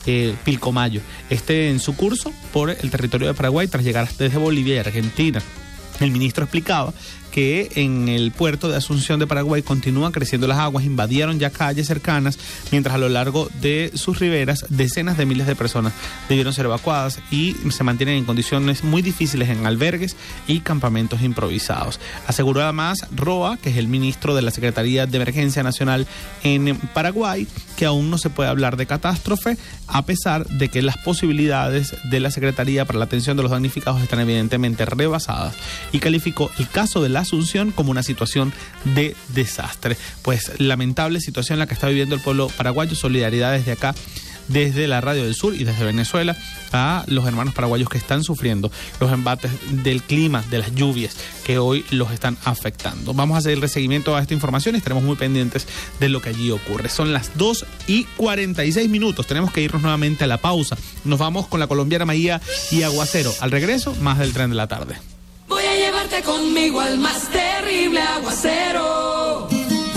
En su curso por el territorio de Paraguay tras llegar desde Bolivia y Argentina. El ministro explicaba que en el puerto de Asunción de Paraguay continúan creciendo las aguas, invadieron ya calles cercanas, mientras a lo largo de sus riberas decenas de miles de personas debieron ser evacuadas y se mantienen en condiciones muy difíciles en albergues y campamentos improvisados. Aseguró además Roa, que es el ministro de la Secretaría de Emergencia Nacional en Paraguay, que aún no se puede hablar de catástrofe, a pesar de que las posibilidades de la Secretaría para la atención de los damnificados están evidentemente rebasadas, y calificó el caso de la Asunción como una situación de desastre. Pues lamentable situación la que está viviendo el pueblo paraguayo. Solidaridad desde acá, desde la Radio del Sur y desde Venezuela a los hermanos paraguayos que están sufriendo los embates del clima, de las lluvias que hoy los están afectando. Vamos a seguirle seguimiento a esta información y estaremos muy pendientes de lo que allí ocurre. Son las 2:46. Tenemos que irnos nuevamente a la pausa. Nos vamos con la colombiana Maía y Aguacero. Al regreso, más del Tren de la Tarde. Voy a llevarte conmigo al más terrible aguacero.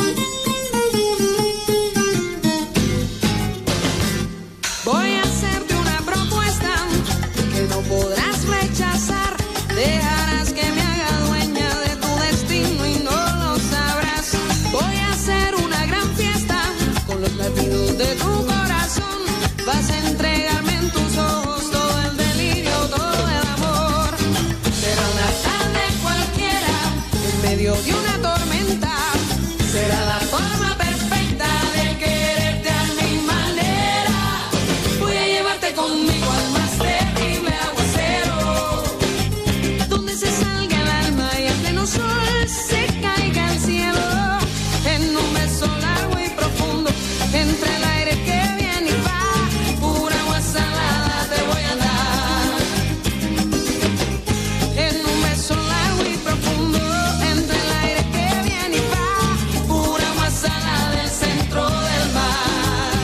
Voy a hacerte una propuesta que no podrás rechazar. Dejarás que me haga dueña de tu destino y no lo sabrás. Voy a hacer una gran fiesta con los latidos de tu corazón. Vas a entregarme en tus ojos todo el delirio, todo el amor. Será una tarde cualquiera en medio de una tormenta. Será la forma perfecta de quererte a mi manera. Voy a llevarte conmigo al más terrible aguacero, donde se salga el alma y a pleno sol se caiga el cielo. En un beso largo y profundo, entre el aire que viene y va, pura agua salada te voy a dar. En un beso largo y profundo, entre el aire que viene y va, pura agua salada del centro del mar.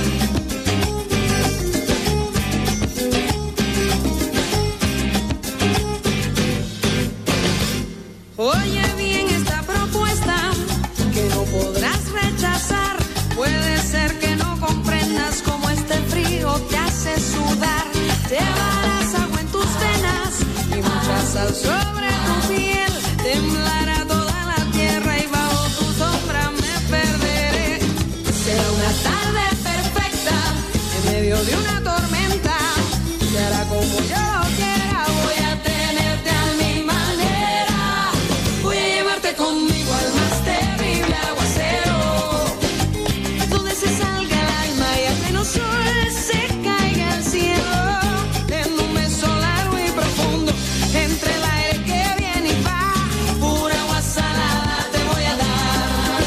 Oye bien esta propuesta que no podrás rechazar. Puede ser que no comprendas cómo este frío te hace sudar. Llevarás agua en tus venas y mucha sal sobre tu piel. Temblará toda la tierra y bajo tu sombra me perderé. Será una tarde perfecta en medio de una tormenta. Se hará como yo lo quiera. Voy a tenerte a mi manera. Voy a llevarte conmigo al más terrible aguacero, donde se salga el alma y a pleno sol se caiga el cielo. En un beso largo y profundo, entre el aire que viene y va, pura agua salada te voy a dar.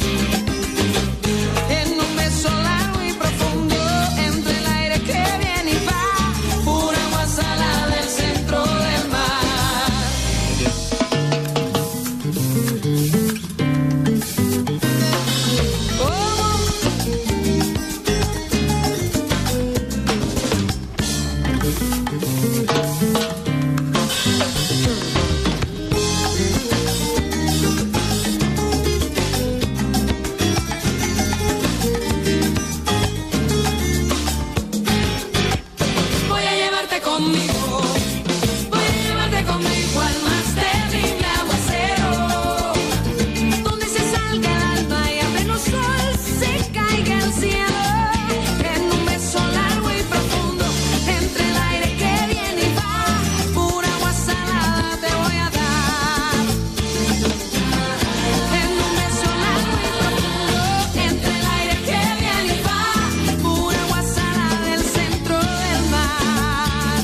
En un beso largo y profundo, entre el aire que viene y va, pura agua salada del centro del mar. Voy a llevarte conmigo, voy a llevarte conmigo al más terrible aguacero, donde se salga el alma y a pleno sol se caiga el cielo. En un beso largo y profundo, entre el aire que viene y va, pura agua salada te voy a dar. En un beso largo y profundo, entre el aire que viene y va, pura agua salada del centro del mar.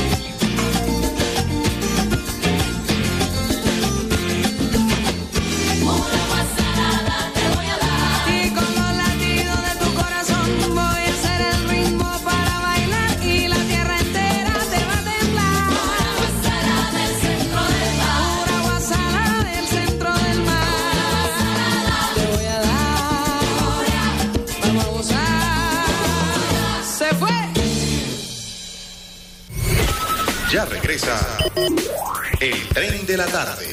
Pura agua salada te voy a dar. Y con los latidos de tu corazón voy a hacer el ritmo para bailar y la tierra entera te va a temblar. Pura agua salada del centro del mar. Pura agua salada del centro del mar. Te voy a dar. Vamos a gozar. Se fue. Ya regresa el Tren de la Tarde.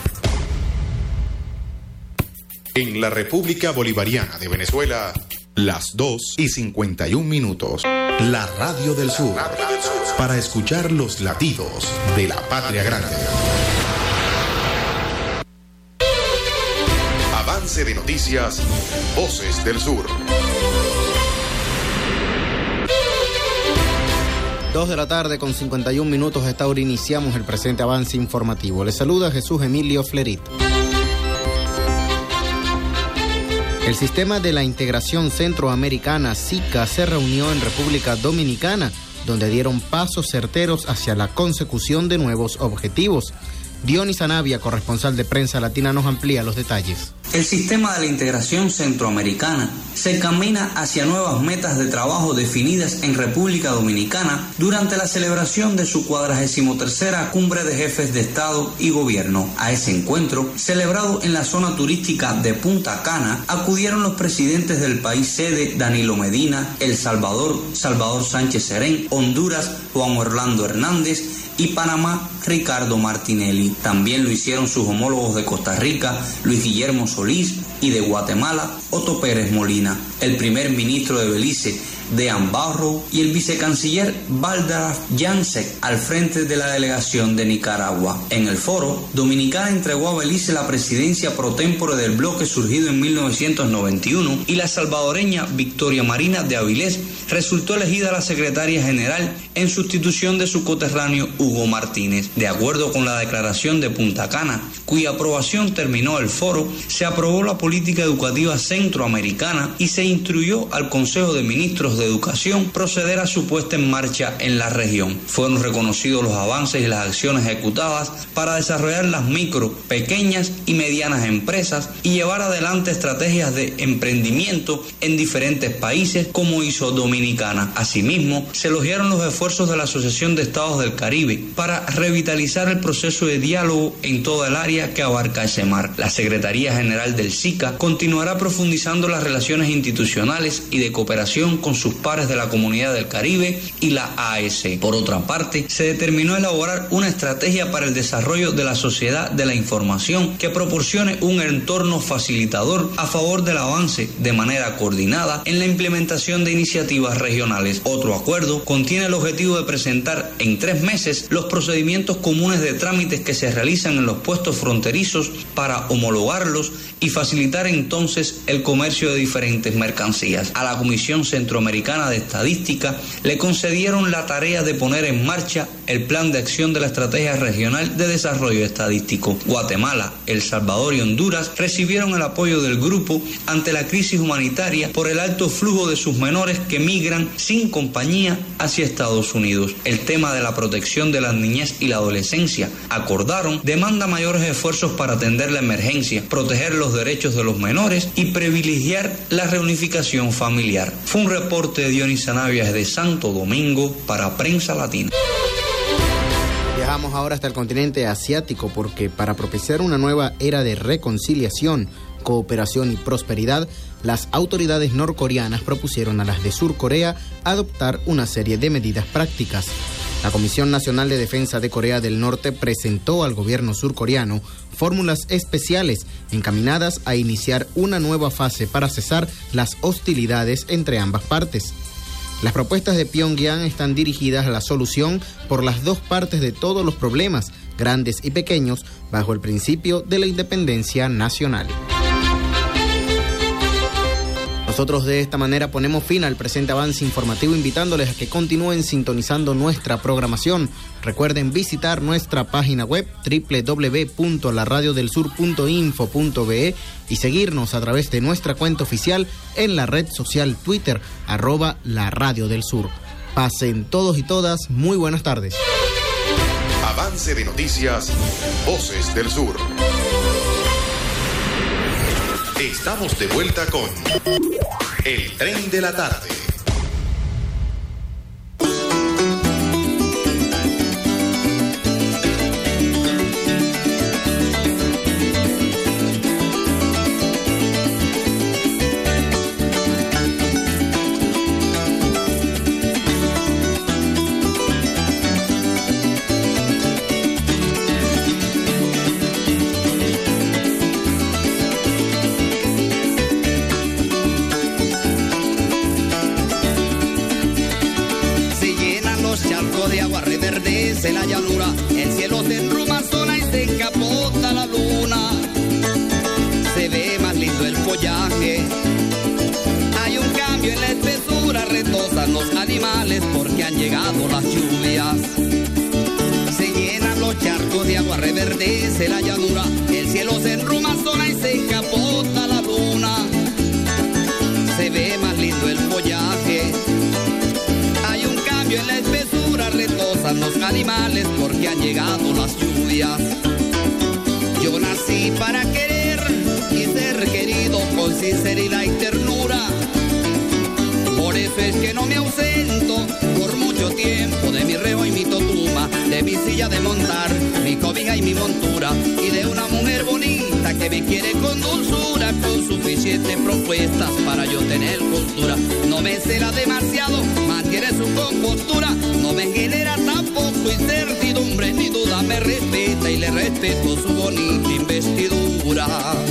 En la República Bolivariana de Venezuela, las 2:51. La Radio del Sur. Para escuchar los latidos de la patria grande. Avance de noticias. Voces del Sur. 2:51 a esta hora iniciamos el presente avance informativo. Les saluda Jesús Emilio Flerit. El Sistema de la Integración Centroamericana, SICA, se reunió en República Dominicana, donde dieron pasos certeros hacia la consecución de nuevos objetivos. Dionis Anavia, corresponsal de Prensa Latina, nos amplía los detalles. El sistema de la integración centroamericana se camina hacia nuevas metas de trabajo definidas en República Dominicana durante la celebración de su 43ª Cumbre de Jefes de Estado y Gobierno. A ese encuentro, celebrado en la zona turística de Punta Cana, acudieron los presidentes del país sede, Danilo Medina, El Salvador, Salvador Sánchez Serén, Honduras, Juan Orlando Hernández, y Panamá, Ricardo Martinelli. También lo hicieron sus homólogos de Costa Rica, Luis Guillermo Solís, y de Guatemala, Otto Pérez Molina. El primer ministro de Belice, Dean Barrow, y el vicecanciller Valdemar Jáncek al frente de la delegación de Nicaragua. En el foro, Dominicana entregó a Belice la presidencia pro tempore del bloque surgido en 1991 y la salvadoreña Victoria Marina de Avilés resultó elegida la secretaria general en sustitución de su coterráneo Hugo Martínez. De acuerdo con la declaración de Punta Cana, cuya aprobación terminó el foro, se aprobó la política educativa centroamericana y se instruyó al Consejo de Ministros de Educación proceder a su puesta en marcha en la región. Fueron reconocidos los avances y las acciones ejecutadas para desarrollar las micro, pequeñas y medianas empresas y llevar adelante estrategias de emprendimiento en diferentes países como hizo Dominicana. Asimismo, se elogiaron los esfuerzos de la Asociación de Estados del Caribe para revitalizar el proceso de diálogo en toda el área que abarca ese mar. La Secretaría General del SICA continuará profundizando las relaciones institucionales y de cooperación con sus pares de la Comunidad del Caribe y la AEC. Por otra parte, se determinó elaborar una estrategia para el desarrollo de la sociedad de la información que proporcione un entorno facilitador a favor del avance de manera coordinada en la implementación de iniciativas regionales. Otro acuerdo contiene el objetivo de presentar en 3 meses los procedimientos comunes de trámites que se realizan en los puestos fronterizos para homologarlos y facilitar entonces el comercio de diferentes mercancías. A la Comisión Centroamericana de Estadística le concedieron la tarea de poner en marcha el plan de acción de la Estrategia Regional de Desarrollo Estadístico. Guatemala, El Salvador y Honduras recibieron el apoyo del grupo ante la crisis humanitaria por el alto flujo de sus menores que migran sin compañía hacia Estados Unidos. El tema de la protección de la niñez y la adolescencia, acordaron, demanda mayores esfuerzos para atender la emergencia, proteger los derechos de los menores y privilegiar la reunificación familiar. Fue un reporte de Dionis Anavia de Santo Domingo para Prensa Latina. Viajamos ahora hasta el continente asiático porque para propiciar una nueva era de reconciliación, cooperación y prosperidad, las autoridades norcoreanas propusieron a las de Sur Corea adoptar una serie de medidas prácticas. La Comisión Nacional de Defensa de Corea del Norte presentó al gobierno surcoreano fórmulas especiales encaminadas a iniciar una nueva fase para cesar las hostilidades entre ambas partes. Las propuestas de Pyongyang están dirigidas a la solución por las dos partes de todos los problemas, grandes y pequeños, bajo el principio de la independencia nacional. Nosotros de esta manera ponemos fin al presente avance informativo, invitándoles a que continúen sintonizando nuestra programación. Recuerden visitar nuestra página web www.laradioDelSur.info.be y seguirnos a través de nuestra cuenta oficial en la red social Twitter, @LaRadioDelSur. Pasen todos y todas muy buenas tardes. Avance de noticias, Voces del Sur. Estamos de vuelta con El Tren de la Tarde. En la llanura, el cielo se enruma sola y se encapota la luna. Se ve más lindo el follaje. Hay un cambio en la espesura, retosan los animales porque han llegado las lluvias. Se llenan los charcos de agua, reverdece la llanura. El cielo se enruma sola y se encapota la luna. Se ve más lindo el follaje. Hay un cambio en la espesura, retosan los animales porque han llegado las lluvias. Yo nací para querer y ser sinceridad y ternura. Por eso es que no me ausento por mucho tiempo de mi reo y mi totuma, de mi silla de montar, mi cobija y mi montura, y de una mujer bonita que me quiere con dulzura, con suficientes propuestas para yo tener cultura. No me cela demasiado, mantiene su compostura, no me genera tampoco incertidumbre ni duda, me respeta y le respeto su bonita investidura.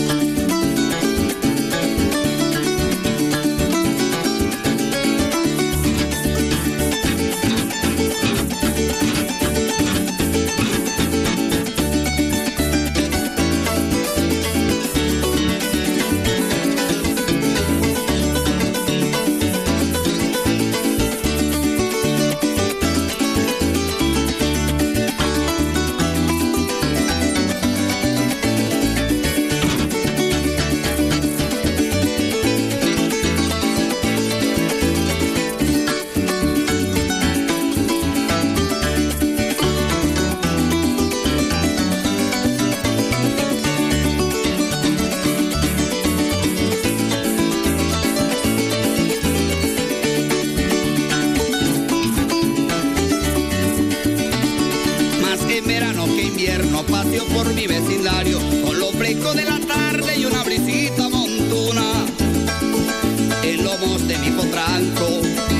Por mi vecindario, con los frescos de la tarde y una brisita montuna en lomos de mi potranco.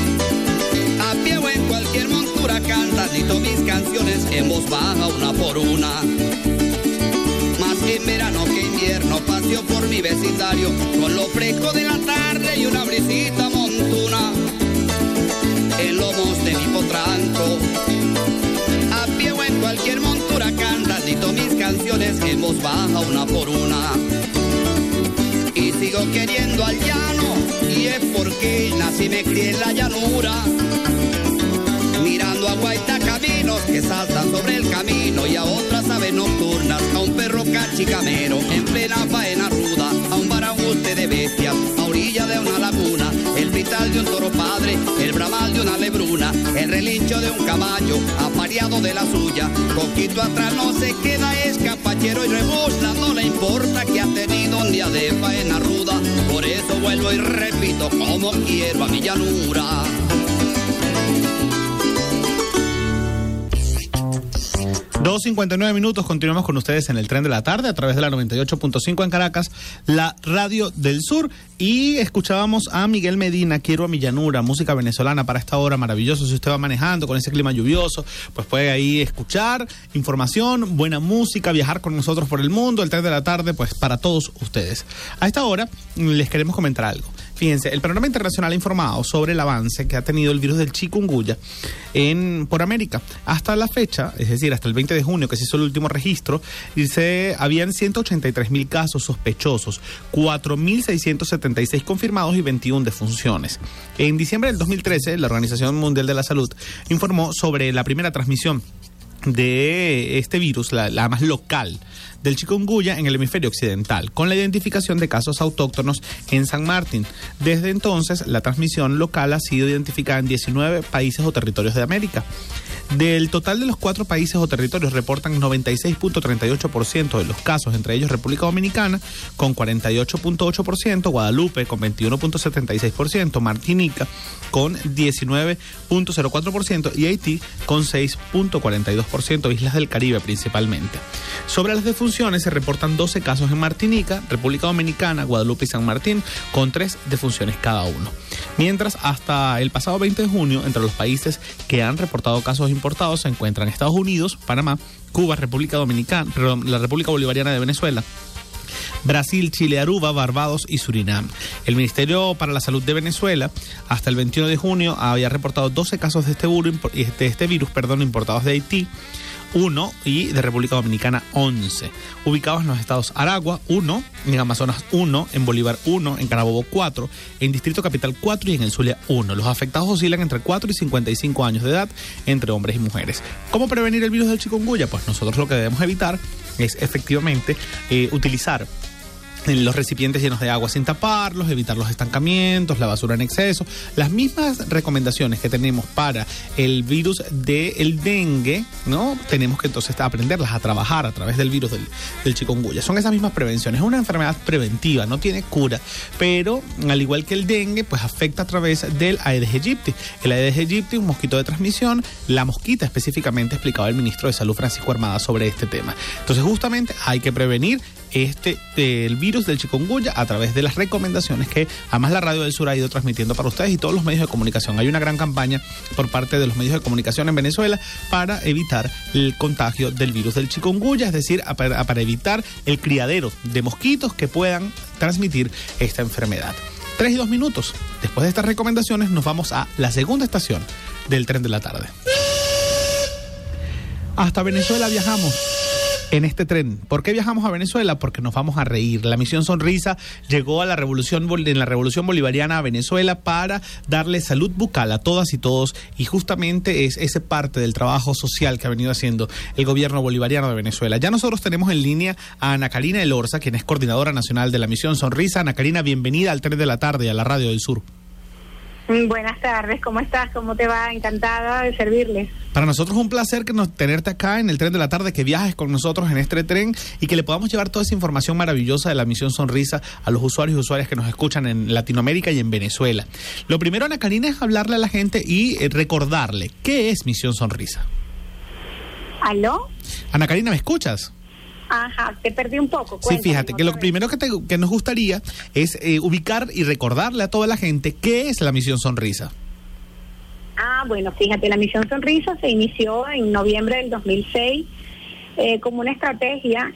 A pie o en cualquier montura cantando mis canciones en voz baja una por una. Más en verano que invierno paseo por mi vecindario, con los frescos de la tarde y una brisita montuna en lomos de mi potranco. A pie o en cualquier montura cantando mis canciones en voz baja una por una. Y sigo queriendo al llano, y es porque nací y me crié en la llanura, mirando a guaita caminos que saltan sobre el camino, y a otras aves nocturnas, a un perro cachicamero en plena faena ruda, a un baranguste de bestias a orilla de una laguna, el pital de un toro padre, el bramal de una lebruna, el relincho de un caballo apareado de la suya. Poquito atrás no se queda, es capachero y rebuzna, no le importa que ha tenido un día de faena ruda. Por eso vuelvo y repito, como quiero a mi llanura. Dos 59 minutos, continuamos con ustedes en el Tren de la Tarde a través de la 98.5 en Caracas, la Radio del Sur, y escuchábamos a Miguel Medina, Quiero a mi llanura, música venezolana para esta hora, maravilloso. Si usted va manejando con ese clima lluvioso, pues puede ahí escuchar información, buena música, viajar con nosotros por el mundo. El Tren de la Tarde, pues para todos ustedes. A esta hora les queremos comentar algo. Fíjense, el panorama internacional ha informado sobre el avance que ha tenido el virus del chikungunya por América. Hasta la fecha, es decir, hasta el 20 de junio, que se hizo el último registro, habían 183.000 casos sospechosos, 4.676 confirmados y 21 defunciones. En diciembre del 2013, la Organización Mundial de la Salud informó sobre la primera transmisión de este virus, la más local, del chikungunya en el hemisferio occidental, con la identificación de casos autóctonos en San Martín. Desde entonces, la transmisión local ha sido identificada en 19 países o territorios de América. Del total de los 4 países o territorios reportan 96.38% de los casos, entre ellos República Dominicana con 48.8%, Guadalupe con 21.76%, Martinica con 19.04% y Haití con 6.42%, Islas del Caribe principalmente. Sobre las defunciones se reportan 12 casos en Martinica, República Dominicana, Guadalupe y San Martín, con 3 defunciones cada uno. Mientras, hasta el pasado 20 de junio, entre los países que han reportado casos importados se encuentran Estados Unidos, Panamá, Cuba, la República Bolivariana de Venezuela, Brasil, Chile, Aruba, Barbados y Surinam. El Ministerio para la Salud de Venezuela, hasta el 21 de junio, había reportado 12 casos de este virus importados de Haití, 1, y de República Dominicana 11, ubicados en los estados Aragua 1, en Amazonas 1, en Bolívar 1, en Carabobo 4, en Distrito Capital 4 y en el Zulia 1. Los afectados oscilan entre 4 y 55 años de edad, entre hombres y mujeres. ¿Cómo prevenir el virus del chikungunya? Pues nosotros lo que debemos evitar es efectivamente utilizar los recipientes llenos de agua sin taparlos, evitar los estancamientos, la basura en exceso. Las mismas recomendaciones que tenemos para el virus del dengue, ¿no? Tenemos que entonces aprenderlas a trabajar a través del virus del chikungunya. Son esas mismas prevenciones. Es una enfermedad preventiva, no tiene cura, pero al igual que el dengue, pues afecta a través del Aedes aegypti. El Aedes aegypti, un mosquito de transmisión, la mosquita específicamente, explicaba el ministro de Salud Francisco Armada sobre este tema. Entonces justamente hay que prevenir el virus del chikungunya a través de las recomendaciones que además la Radio del Sur ha ido transmitiendo para ustedes y todos los medios de comunicación. Hay una gran campaña por parte de los medios de comunicación en Venezuela para evitar el contagio del virus del chikungunya, es decir, para evitar el criadero de mosquitos que puedan transmitir esta enfermedad. 3 y 2 minutos. Después de estas recomendaciones nos vamos a la segunda estación del tren de la tarde. Hasta Venezuela viajamos en este tren. ¿Por qué viajamos a Venezuela? Porque nos vamos a reír. La Misión Sonrisa llegó a la revolución bolivariana a Venezuela para darle salud bucal a todas y todos, y justamente es ese parte del trabajo social que ha venido haciendo el gobierno bolivariano de Venezuela. Ya nosotros tenemos en línea a Ana Karina Elorza, quien es coordinadora nacional de la Misión Sonrisa. Ana Karina, bienvenida al Tren de la Tarde y a la Radio del Sur. Buenas tardes, ¿cómo estás? ¿Cómo te va? Encantada de servirles. Para nosotros es un placer tenerte acá en el Tren de la Tarde, que viajes con nosotros en este tren y que le podamos llevar toda esa información maravillosa de la Misión Sonrisa a los usuarios y usuarias que nos escuchan en Latinoamérica y en Venezuela. Lo primero, Ana Karina, es hablarle a la gente y recordarle qué es Misión Sonrisa. ¿Aló? Ana Karina, ¿me escuchas? Ajá, te perdí un poco. Sí, fíjate que lo primero que nos gustaría es ubicar y recordarle a toda la gente qué es la Misión Sonrisa. Bueno, fíjate, la Misión Sonrisa se inició en noviembre del 2006 como una estrategia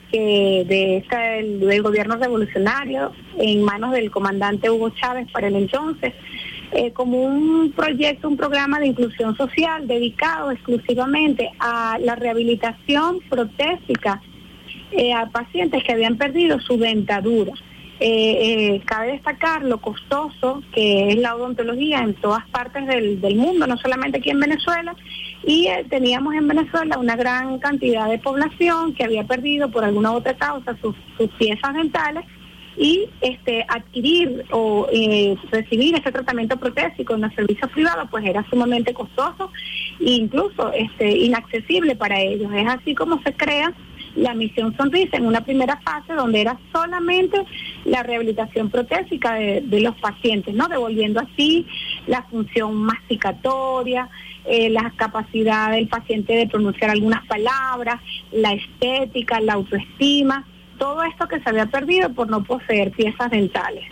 del gobierno revolucionario en manos del comandante Hugo Chávez para el entonces, como un proyecto, un programa de inclusión social dedicado exclusivamente a la rehabilitación protésica a pacientes que habían perdido su dentadura. Cabe destacar lo costoso que es la odontología en todas partes del mundo, no solamente aquí en Venezuela, y teníamos en Venezuela una gran cantidad de población que había perdido por alguna u otra causa sus piezas dentales, y adquirir o recibir ese tratamiento protésico en los servicios privados pues era sumamente costoso e incluso inaccesible para ellos. Es así como se crea la Misión Sonrisa en una primera fase, donde era solamente la rehabilitación protésica de los pacientes, ¿no? Devolviendo así la función masticatoria, la capacidad del paciente de pronunciar algunas palabras, la estética, la autoestima, todo esto que se había perdido por no poseer piezas dentales.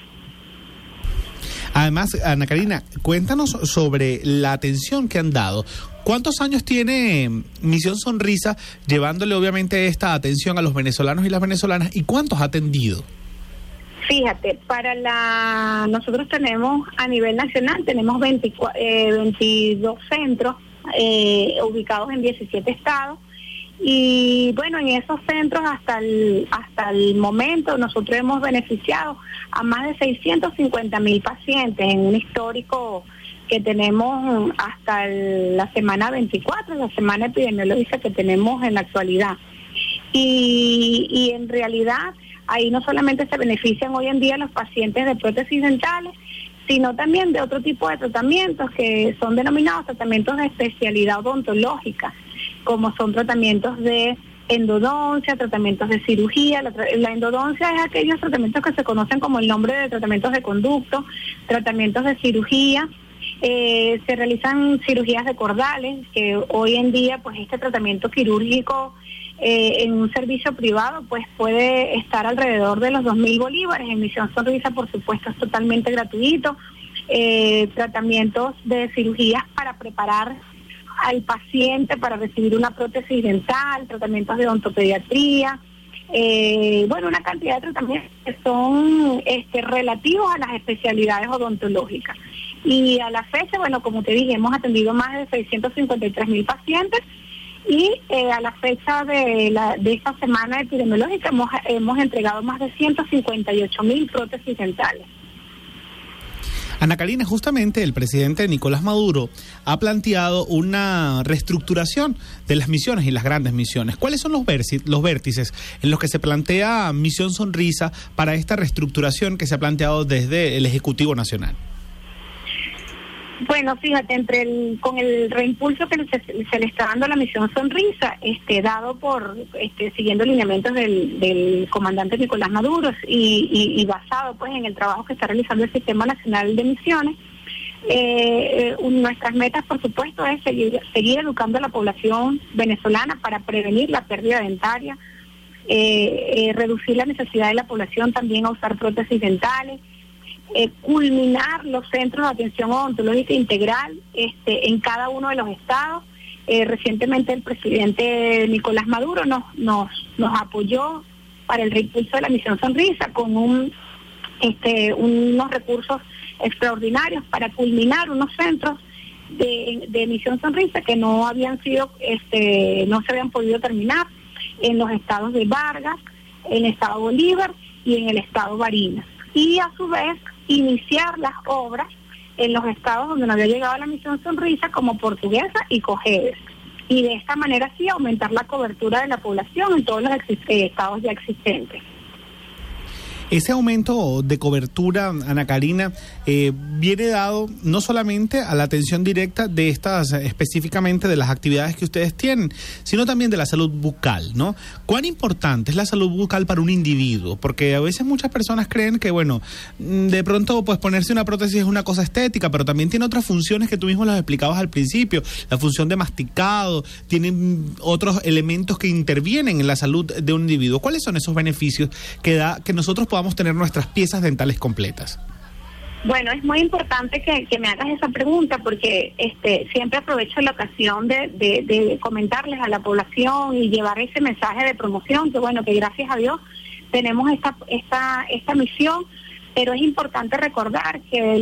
Además, Ana Karina, cuéntanos sobre la atención que han dado. ¿Cuántos años tiene Misión Sonrisa llevándole obviamente esta atención a los venezolanos y las venezolanas, y cuántos ha atendido? Fíjate, nosotros tenemos a nivel nacional, tenemos 22 centros ubicados en 17 estados. Y bueno, en esos centros hasta el momento nosotros hemos beneficiado a más de 650,000 pacientes en un histórico que tenemos hasta la semana 24, la semana epidemiológica que tenemos en la actualidad. Y en realidad ahí no solamente se benefician hoy en día los pacientes de prótesis dentales, sino también de otro tipo de tratamientos que son denominados tratamientos de especialidad odontológica, como son tratamientos de endodoncia, tratamientos de cirugía. La endodoncia es aquellos tratamientos que se conocen como el nombre de tratamientos de conducto, tratamientos de cirugía. Se realizan cirugías de cordales, que hoy en día pues este tratamiento quirúrgico en un servicio privado pues puede estar alrededor de los 2,000 bolívares. En Misión Sonrisa, por supuesto, es totalmente gratuito. Tratamientos de cirugías para preparar al paciente para recibir una prótesis dental, tratamientos de odontopediatría, una cantidad de tratamientos que son relativos a las especialidades odontológicas. Y a la fecha, como te dije, hemos atendido más de 653,000 pacientes, y a la fecha de esta semana epidemiológica hemos entregado más de 158,000 prótesis dentales. Ana Karina, justamente el presidente Nicolás Maduro ha planteado una reestructuración de las misiones y las grandes misiones. ¿Cuáles son los vértices en los que se plantea Misión Sonrisa para esta reestructuración que se ha planteado desde el Ejecutivo Nacional? Bueno, fíjate, con el reimpulso que se le está dando a la Misión Sonrisa, dado siguiendo lineamientos del comandante Nicolás Maduro y basado pues en el trabajo que está realizando el Sistema Nacional de Misiones, nuestras metas, por supuesto, es seguir educando a la población venezolana para prevenir la pérdida dentaria, reducir la necesidad de la población también a usar prótesis dentales, culminar los centros de atención odontológica integral en cada uno de los estados. Recientemente el presidente Nicolás Maduro nos apoyó para el reimpulso de la Misión Sonrisa con unos recursos extraordinarios para culminar unos centros de Misión Sonrisa que no habían sido, no se habían podido terminar en los estados de Vargas, en el estado Bolívar y en el estado Barinas. Y a su vez iniciar las obras en los estados donde no había llegado la Misión Sonrisa, como Portuguesa y Cojedes. Y de esta manera sí aumentar la cobertura de la población en todos los estados ya existentes. Ese aumento de cobertura, Ana Karina, viene dado no solamente a la atención directa de estas, específicamente de las actividades que ustedes tienen, sino también de la salud bucal, ¿no? ¿Cuán importante es la salud bucal para un individuo? Porque a veces muchas personas creen que, bueno, de pronto pues ponerse una prótesis es una cosa estética, pero también tiene otras funciones que tú mismo las explicabas al principio, la función de masticado, tienen otros elementos que intervienen en la salud de un individuo. ¿Cuáles son esos beneficios que da que nosotros podamos tener nuestras piezas dentales completas? Bueno, es muy importante que me hagas esa pregunta porque siempre aprovecho la ocasión de comentarles a la población y llevar ese mensaje de promoción, que bueno, que gracias a Dios tenemos esta misión, pero es importante recordar que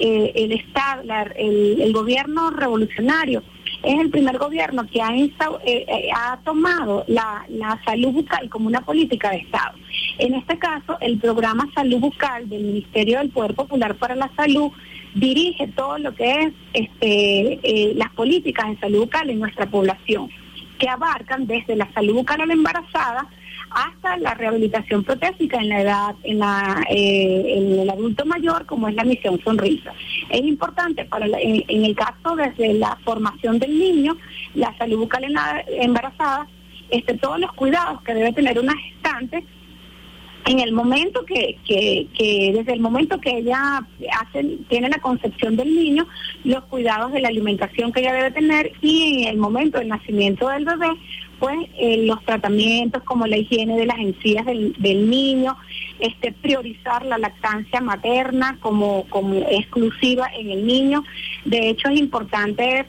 el gobierno revolucionario es el primer gobierno que ha tomado la salud bucal como una política de Estado. En este caso, el programa Salud Bucal del Ministerio del Poder Popular para la Salud dirige todo lo que es las políticas de salud bucal en nuestra población, que abarcan desde la salud bucal a la embarazada hasta la rehabilitación protésica en la edad, en el adulto mayor, como es la Misión Sonrisa. Es importante en el caso desde la formación del niño, la salud bucal en la embarazada, todos los cuidados que debe tener una gestante en el momento desde el momento que ella tiene la concepción del niño, los cuidados de la alimentación que ella debe tener, y en el momento del nacimiento del bebé, pues los tratamientos como la higiene de las encías del niño, priorizar la lactancia materna como exclusiva en el niño. De hecho, es importante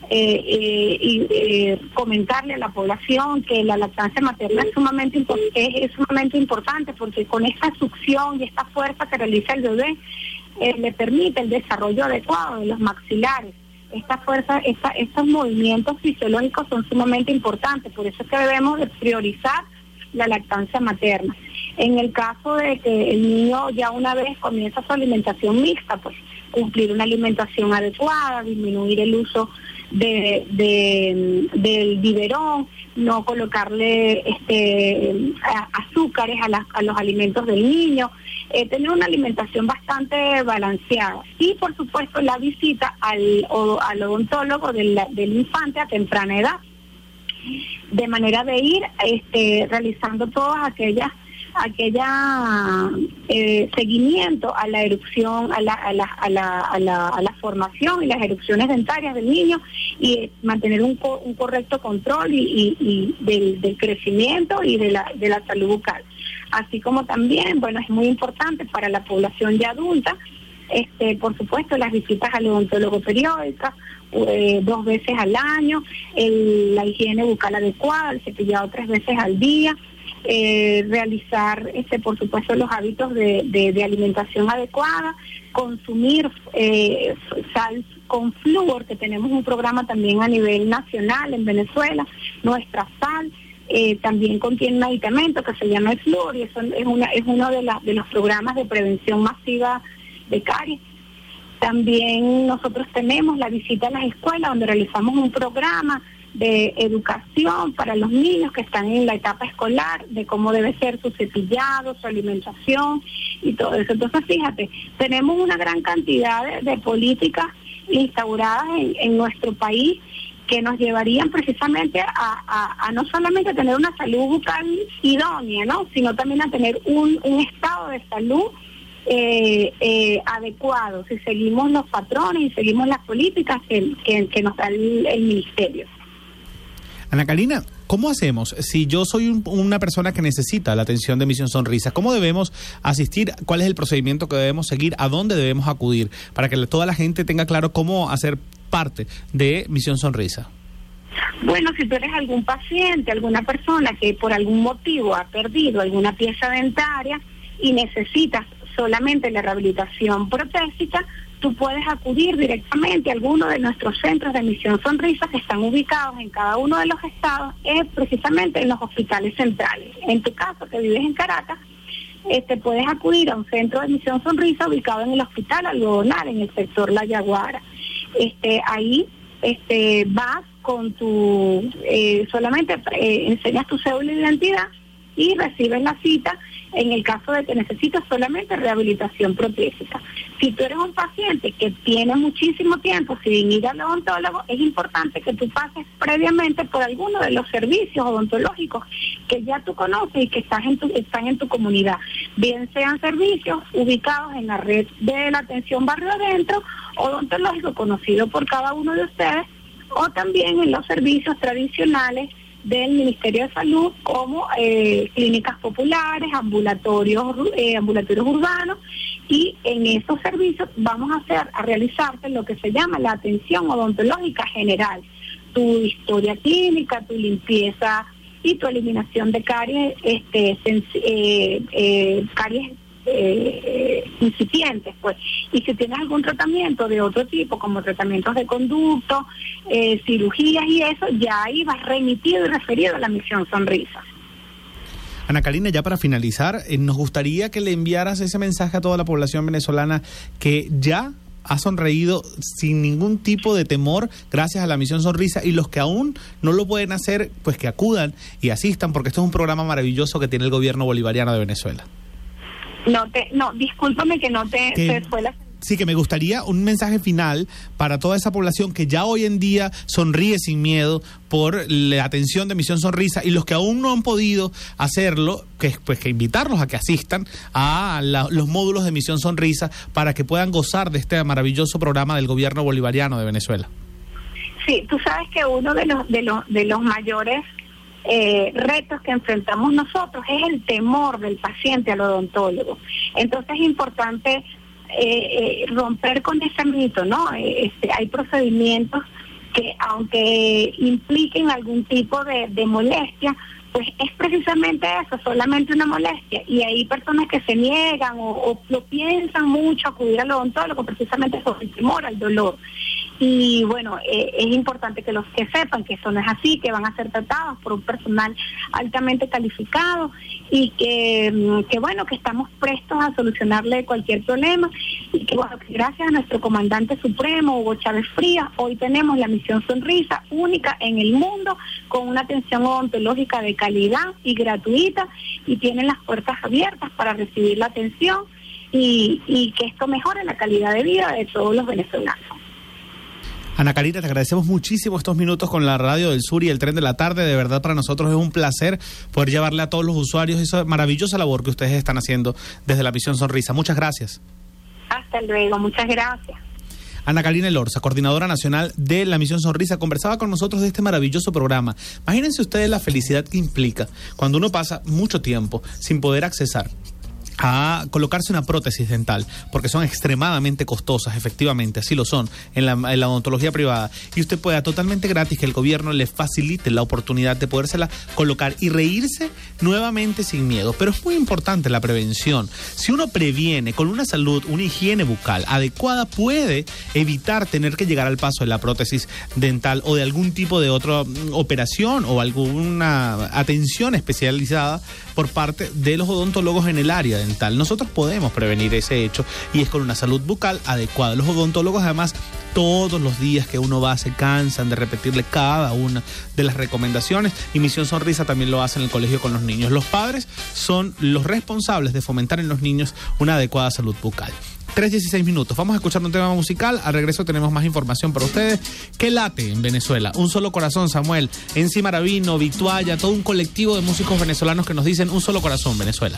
comentarle a la población que la lactancia materna es sumamente importante, porque con esta succión y esta fuerza que realiza el bebé le permite el desarrollo adecuado de los maxilares. Esta fuerza, estos movimientos fisiológicos son sumamente importantes, por eso es que debemos de priorizar la lactancia materna. En el caso de que el niño ya una vez comienza su alimentación mixta, pues cumplir una alimentación adecuada, disminuir el uso del biberón, no colocarle azúcares a los alimentos del niño, tener una alimentación bastante balanceada y por supuesto la visita al odontólogo del infante a temprana edad, de manera de ir realizando todas aquellas seguimiento a la erupción, a la formación y las erupciones dentarias del niño, y mantener un correcto control y del crecimiento y de la salud bucal. Así como también, bueno, es muy importante para la población ya adulta, por supuesto, las visitas al odontólogo periódicas, 2 veces al año, la higiene bucal adecuada, el cepillado 3 veces al día, realizar por supuesto los hábitos de alimentación adecuada, consumir sal con flúor, que tenemos un programa también a nivel nacional en Venezuela. Nuestra sal también contiene un medicamento que se llama el flúor, y eso es uno de los programas de prevención masiva de caries. También nosotros tenemos la visita a las escuelas, donde realizamos un programa de educación para los niños que están en la etapa escolar, de cómo debe ser su cepillado, su alimentación y todo eso. Entonces, fíjate, tenemos una gran cantidad de políticas instauradas en nuestro país que nos llevarían precisamente a no solamente tener una salud bucal idónea, ¿no?, sino también a tener un estado de salud adecuado, si seguimos los patrones y seguimos las políticas que nos da el ministerio. Ana Karina, ¿cómo hacemos si yo soy una persona que necesita la atención de Misión Sonrisa? ¿Cómo debemos asistir? ¿Cuál es el procedimiento que debemos seguir? ¿A dónde debemos acudir? Para que toda la gente tenga claro cómo hacer parte de Misión Sonrisa. Bueno, si tú eres algún paciente, alguna persona que por algún motivo ha perdido alguna pieza dentaria y necesitas solamente la rehabilitación protésica, tú puedes acudir directamente a alguno de nuestros centros de Misión Sonrisa que están ubicados en cada uno de los estados, precisamente en los hospitales centrales. En tu caso, que vives en Caracas, puedes acudir a un centro de Misión Sonrisa ubicado en el Hospital Algodonal, en el sector La Yaguara. Ahí vas con tu, solamente enseñas tu cédula de identidad y recibes la cita en el caso de que necesitas solamente rehabilitación protésica. Si tú eres un paciente que tiene muchísimo tiempo sin ir al odontólogo, es importante que tú pases previamente por alguno de los servicios odontológicos que ya tú conoces y que están en tu comunidad. Bien sean servicios ubicados en la red de la atención barrio adentro, odontológico conocido por cada uno de ustedes, o también en los servicios tradicionales del Ministerio de Salud, como clínicas populares, ambulatorios urbanos, y en esos servicios vamos a realizarte lo que se llama la atención odontológica general, tu historia clínica, tu limpieza y tu eliminación de caries, caries incipientes, pues. Y si tienes algún tratamiento de otro tipo, como tratamientos de conducto, cirugías y eso, ya ahí vas remitido y referido a la Misión Sonrisa. Ana Karina, ya para finalizar, nos gustaría que le enviaras ese mensaje a toda la población venezolana que ya ha sonreído sin ningún tipo de temor gracias a la Misión Sonrisa, y los que aún no lo pueden hacer, pues que acudan y asistan, porque esto es un programa maravilloso que tiene el gobierno bolivariano de Venezuela. Discúlpame que no te fue la... Sí, que me gustaría un mensaje final para toda esa población que ya hoy en día sonríe sin miedo por la atención de Misión Sonrisa, y los que aún no han podido hacerlo, que invitarlos a que asistan a los módulos de Misión Sonrisa para que puedan gozar de este maravilloso programa del gobierno bolivariano de Venezuela. Sí, tú sabes que uno de los mayores retos que enfrentamos nosotros es el temor del paciente al odontólogo. Entonces es importante romper con ese mito, ¿no? Hay procedimientos que, aunque impliquen algún tipo de molestia, pues es precisamente eso, solamente una molestia. Y hay personas que se niegan o lo piensan mucho acudir al odontólogo precisamente por el temor al dolor. Y bueno, es importante que los que sepan que eso no es así, que van a ser tratados por un personal altamente calificado y que bueno, que estamos prestos a solucionarle cualquier problema, y que bueno, que gracias a nuestro comandante supremo, Hugo Chávez Frías, hoy tenemos la Misión Sonrisa, única en el mundo, con una atención odontológica de calidad y gratuita, y tienen las puertas abiertas para recibir la atención y que esto mejore la calidad de vida de todos los venezolanos. Ana Karina, te agradecemos muchísimo estos minutos con la Radio del Sur y el Tren de la Tarde. De verdad, para nosotros es un placer poder llevarle a todos los usuarios esa maravillosa labor que ustedes están haciendo desde la Misión Sonrisa. Muchas gracias. Hasta luego, muchas gracias. Ana Karina Elorza, coordinadora nacional de la Misión Sonrisa, conversaba con nosotros de este maravilloso programa. Imagínense ustedes la felicidad que implica cuando uno pasa mucho tiempo sin poder accesar a colocarse una prótesis dental, porque son extremadamente costosas, efectivamente, así lo son en la odontología privada, y usted pueda totalmente gratis que el gobierno le facilite la oportunidad de podérsela colocar y reírse nuevamente sin miedo. Pero es muy importante la prevención. Si uno previene con una salud, una higiene bucal adecuada, puede evitar tener que llegar al paso de la prótesis dental o de algún tipo de otra operación o alguna atención especializada por parte de los odontólogos en el área dental. Nosotros podemos prevenir ese hecho y es con una salud bucal adecuada. Los odontólogos, además, todos los días que uno va se cansan de repetirle cada una de las recomendaciones, y Misión Sonrisa también lo hace en el colegio con los niños. Los padres son los responsables de fomentar en los niños una adecuada salud bucal. 3:16 minutos. Vamos a escuchar un tema musical. Al regreso tenemos más información para ustedes. ¿Qué late en Venezuela? Un solo corazón, Samuel. Enzi Maravino, Vitualla, todo un colectivo de músicos venezolanos que nos dicen un solo corazón, Venezuela.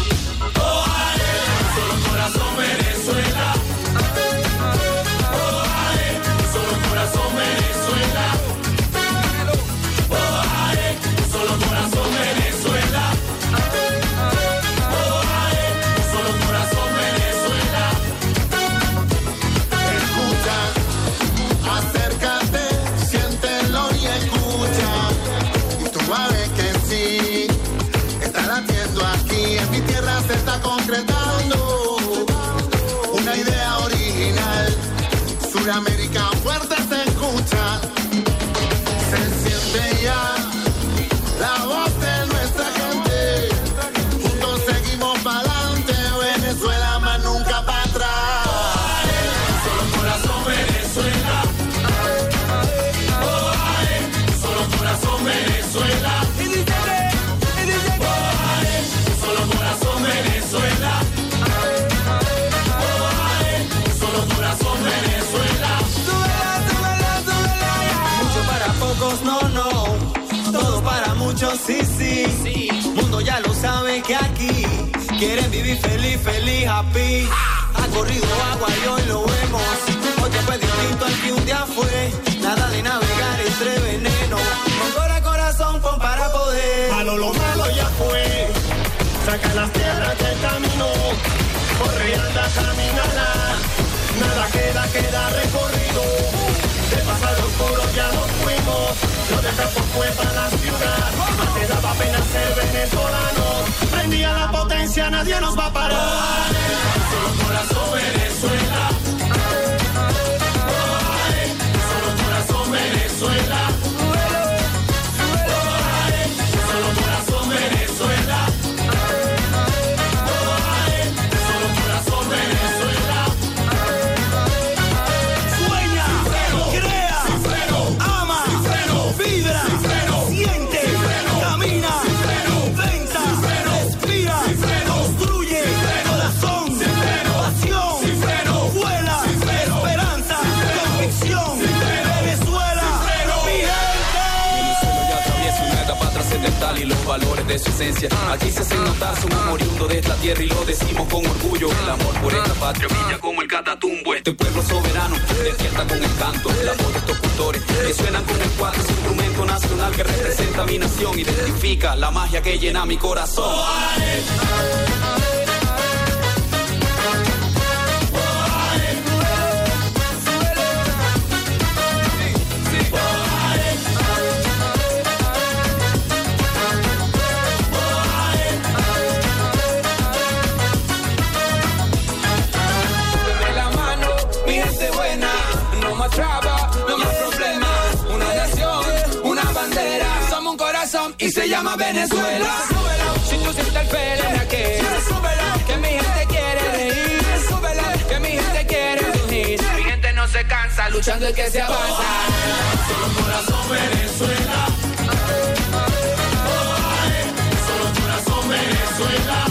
Se está concretando una idea original. Suramérica fuerte se escucha, se siente ya la voz de nuestra gente. Juntos seguimos para adelante, Venezuela más nunca para atrás. Solo corazón Venezuela, solo corazón Venezuela. Venezuela, solo corazón Venezuela. Mucho para pocos, no, todo para muchos, sí. Mundo ya lo sabe que aquí quieren vivir feliz, happy. Ha corrido agua y hoy lo vemos. Hoy te fue distinto al que un día fue. Nada de navegar entre veneno. Con corazón, pon para poder. Malo lo malo ya fue. Saca las piedras del camino, corre y anda, camínala. Nada queda recorrido. De pasado oscuro ya nos fuimos. Lo de campo fue para la ciudad. Más te daba pena ser venezolano. Prendía la potencia, nadie nos va a parar. Solo corazón Venezuela. Solo corazón Venezuela. Solo corazón Venezuela. Y los valores de su esencia aquí se hacen notar, somos oriundos de esta tierra y lo decimos con orgullo. El amor por esta patria brilla como el catatumbo. Este pueblo soberano despierta con el canto, la voz de estos cultores que suenan con el cuatro, es un instrumento nacional que representa mi nación, identifica la magia que llena mi corazón. Y se llama Venezuela. Si tú sientes el pelo, que mi gente quiere reír, que mi gente quiere unir. Mi gente no se cansa, luchando es que se avanza. Solo corazón Venezuela. Solo corazón Venezuela.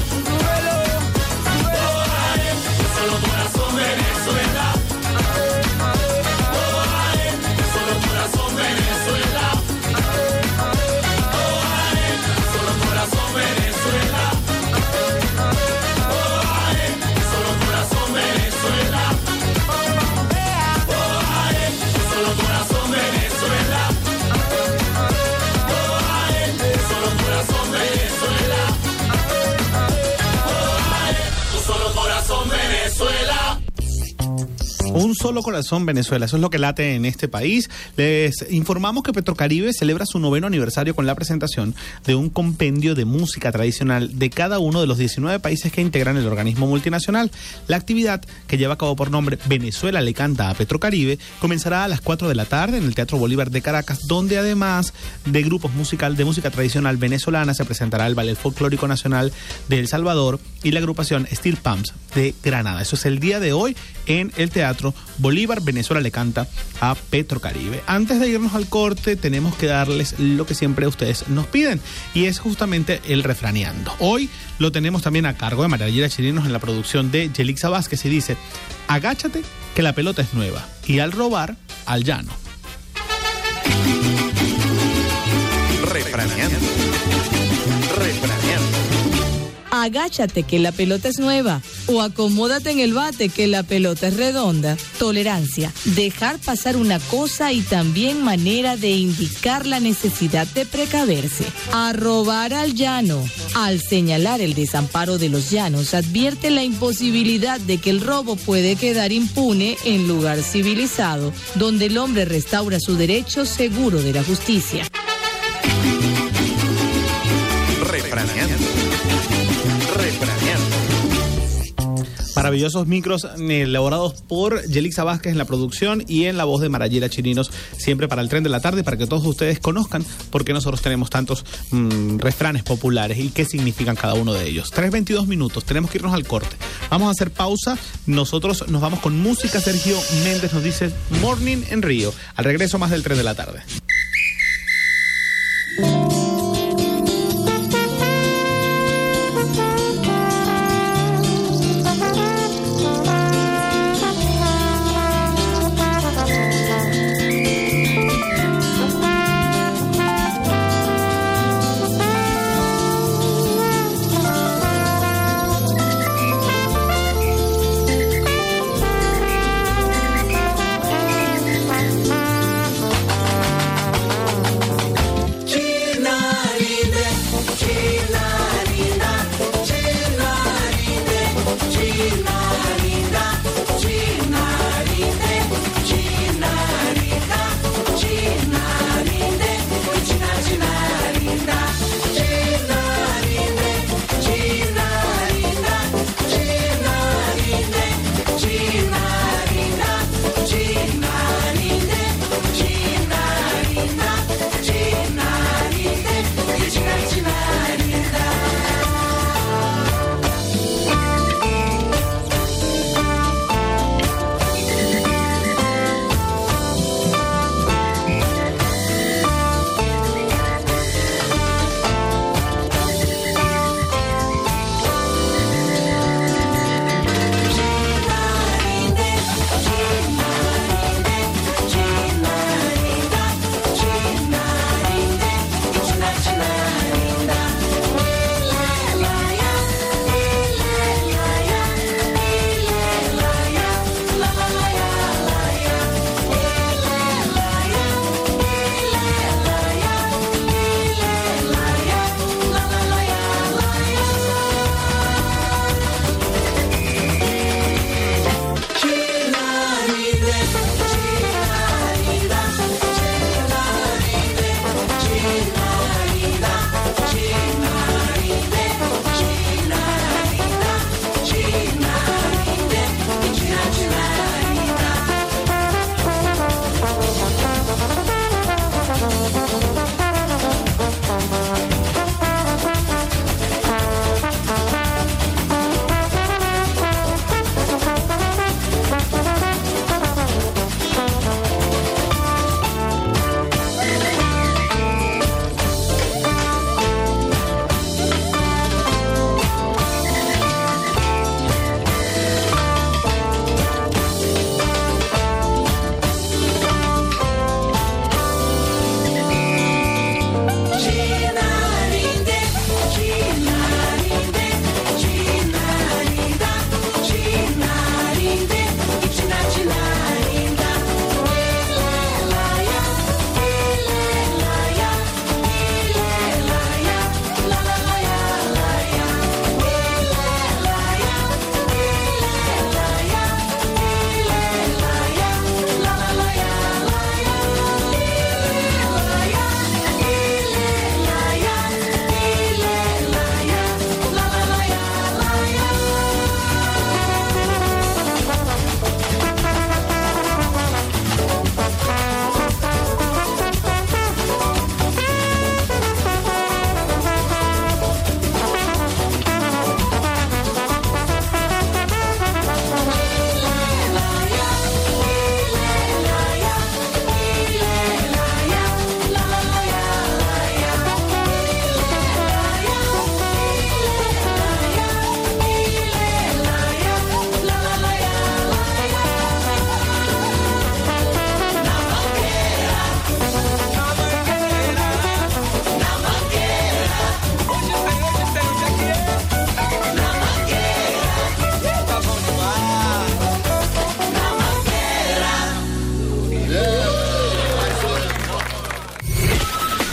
Solo corazón Venezuela. Solo corazón Venezuela. Corazón Venezuela, solo corazón Venezuela, solo corazón Venezuela, solo corazón Venezuela, solo corazón Venezuela. Un solo corazón, Venezuela. Eso es lo que late en este país. Les informamos que Petrocaribe celebra su 9º aniversario con la presentación de un compendio de música tradicional de cada uno de los 19 países que integran el organismo multinacional. La actividad, que lleva a cabo por nombre Venezuela le canta a Petrocaribe, comenzará a las 4 de la tarde en el Teatro Bolívar de Caracas, donde además de grupos de música tradicional venezolana se presentará el Ballet Folclórico Nacional de El Salvador y la agrupación Steel Pumps de Granada. Eso es el día de hoy en el Teatro Bolívar. Venezuela le canta a Petrocaribe. Antes de irnos al corte, tenemos que darles lo que siempre ustedes nos piden, y es justamente el refraneando. Hoy lo tenemos también a cargo de Mariela Chirinos en la producción de Yelixa Vázquez, y dice: agáchate que la pelota es nueva, y al robar, al llano. Refraneando. Agáchate que la pelota es nueva, o acomódate en el bate que la pelota es redonda. Tolerancia, dejar pasar una cosa y también manera de indicar la necesidad de precaverse. A robar al llano. Al señalar el desamparo de los llanos, advierte la imposibilidad de que el robo puede quedar impune en lugar civilizado, donde el hombre restaura su derecho seguro de la justicia. Refraneando. Maravillosos micros elaborados por Yelixa Vázquez en la producción y en la voz de Mariela Chirinos, siempre para el tren de la tarde, para que todos ustedes conozcan por qué nosotros tenemos tantos refranes populares y qué significan cada uno de ellos. 3:22 minutos, tenemos que irnos al corte. Vamos a hacer pausa, nosotros nos vamos con música. Sergio Méndez nos dice Morning en Río. Al regreso, más del tren de la tarde.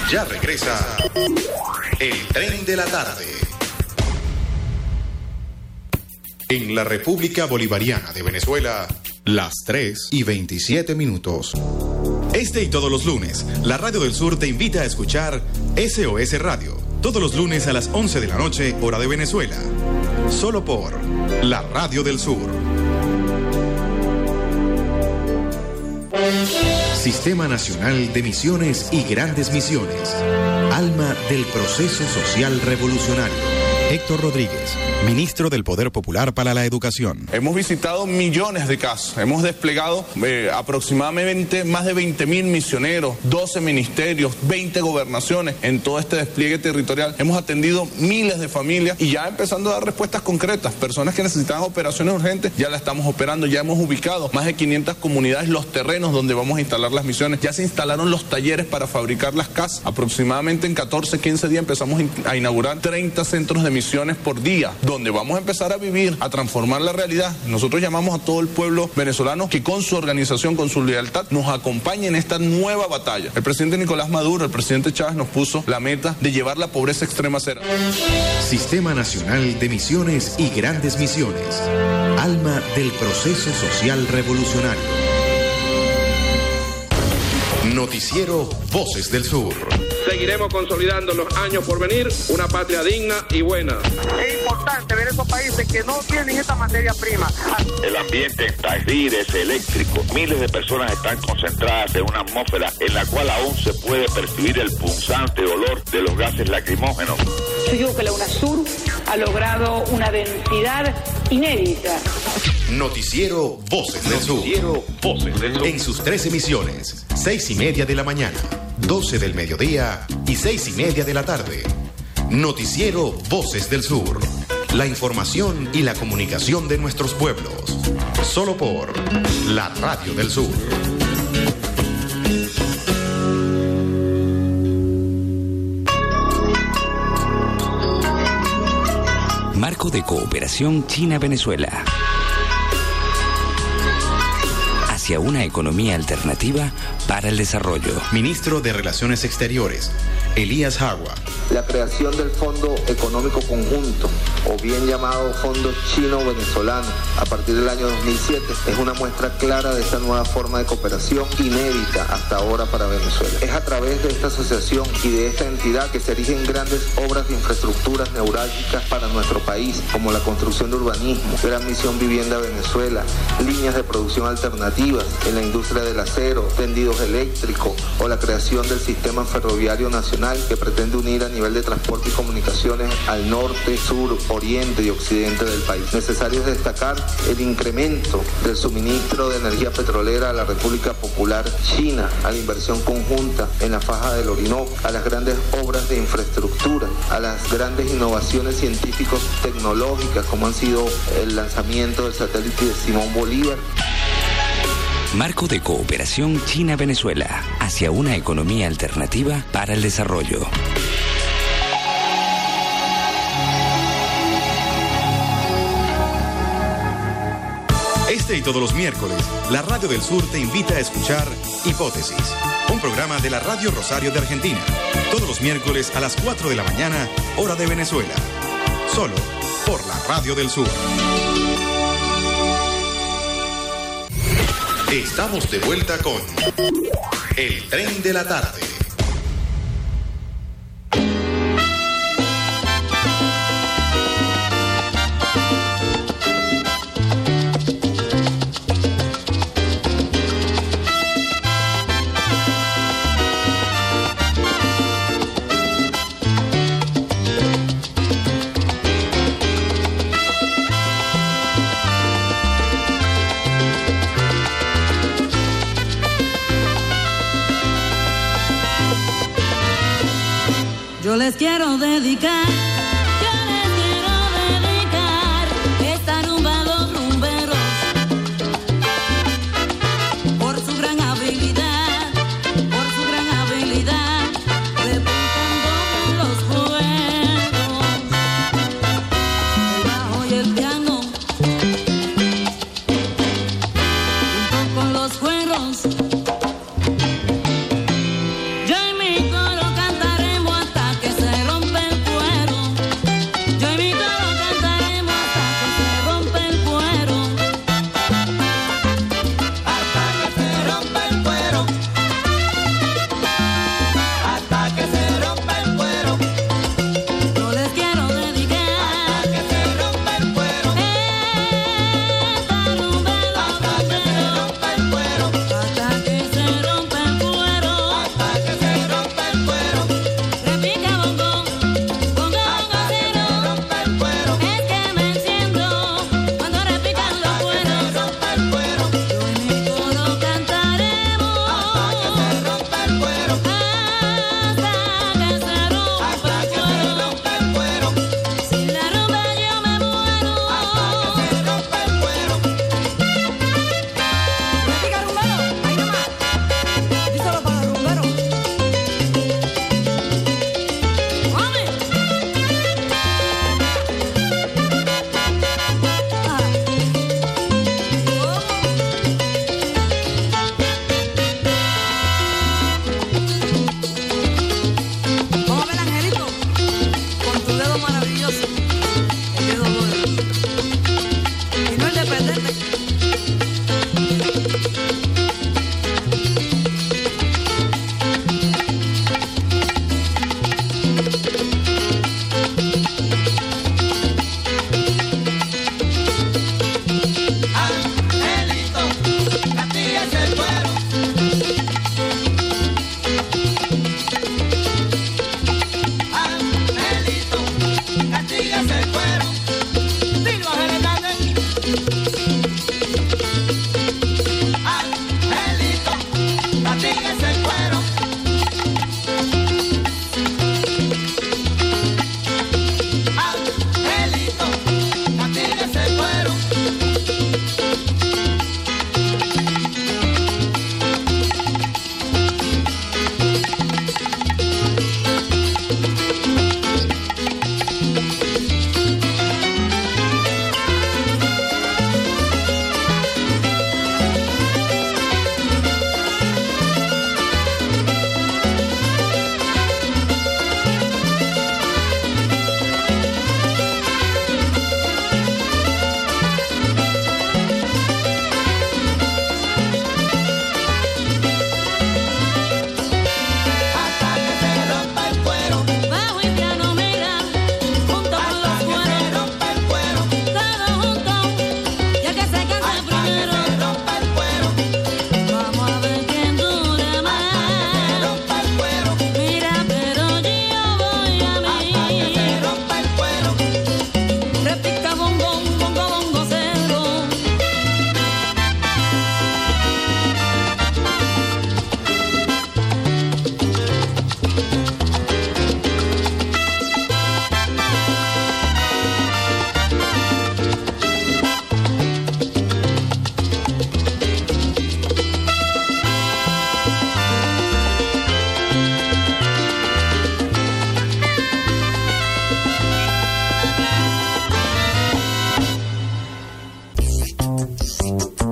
Ya regresa el Tren de la Tarde. En la República Bolivariana de Venezuela, las 3:27. Este y todos los lunes, la Radio del Sur te invita a escuchar SOS Radio. Todos los lunes a las 11 de la noche, hora de Venezuela. Solo por la Radio del Sur. Sistema Nacional de Misiones y Grandes Misiones. Alma del proceso social revolucionario. Héctor Rodríguez, ministro del Poder Popular para la Educación. Hemos visitado millones de casos, hemos desplegado aproximadamente más de 20.000 misioneros, 12 ministerios, 20 gobernaciones en todo este despliegue territorial. Hemos atendido miles de familias y ya empezando a dar respuestas concretas. Personas que necesitaban operaciones urgentes, ya la estamos operando, ya hemos ubicado más de 500 comunidades, los terrenos donde vamos a instalar las misiones. Ya se instalaron los talleres para fabricar las casas. Aproximadamente en 14, 15 días empezamos a inaugurar 30 centros de misiones por día, donde vamos a empezar a vivir, a transformar la realidad. Nosotros llamamos a todo el pueblo venezolano que con su organización, con su lealtad, nos acompañe en esta nueva batalla. El presidente Nicolás Maduro, el presidente Chávez nos puso la meta de llevar la pobreza extrema a cero. Sistema Nacional de Misiones y Grandes Misiones. Alma del proceso social revolucionario. Noticiero Voces del Sur. Seguiremos consolidando en los años por venir una patria digna y buena. Es importante ver esos países que no tienen esta materia prima. El ambiente está gris, es eléctrico. Miles de personas están concentradas en una atmósfera en la cual aún se puede percibir el punzante olor de los gases lacrimógenos. Yo digo que la UNASUR ha logrado una densidad inédita. Noticiero Voces del Sur. En sus 3 emisiones, 6:30 de la mañana, 12 del mediodía y 6:30 de la tarde. Noticiero Voces del Sur. La información y la comunicación de nuestros pueblos. Solo por la Radio del Sur. Marco de cooperación China-Venezuela. Hacia una economía alternativa para el desarrollo. Ministro de Relaciones Exteriores, Elías Hagua. La creación del Fondo Económico Conjunto, o bien llamado Fondo Chino-Venezolano, a partir del año 2007, es una muestra clara de esta nueva forma de cooperación inédita hasta ahora para Venezuela. Es a través de esta asociación y de esta entidad que se erigen grandes obras de infraestructuras neurálgicas para nuestro país, como la construcción de urbanismo, Gran Misión Vivienda Venezuela, líneas de producción alternativas en la industria del acero, tendidos eléctricos, o la creación del Sistema Ferroviario Nacional, que pretende unir a nivel de transporte y comunicaciones al norte, sur, oriente y occidente del país. Necesario es destacar el incremento del suministro de energía petrolera a la República Popular China, a la inversión conjunta en la faja del Orinoco, a las grandes obras de infraestructura, a las grandes innovaciones científicos tecnológicas, como han sido el lanzamiento del satélite de Simón Bolívar. Marco de cooperación China-Venezuela, hacia una economía alternativa para el desarrollo. Este y todos los miércoles, la Radio del Sur te invita a escuchar Hipótesis, un programa de la Radio Rosario de Argentina. Todos los miércoles a las 4 de la mañana, hora de Venezuela. Solo por la Radio del Sur. Estamos de vuelta con el Tren de la Tarde. Yo les quiero dedicar esta rumba a los rumberos por su gran habilidad repuntando en los juegos, el bajo y el piano, junto con los cueros. Yo y mi coro cantamos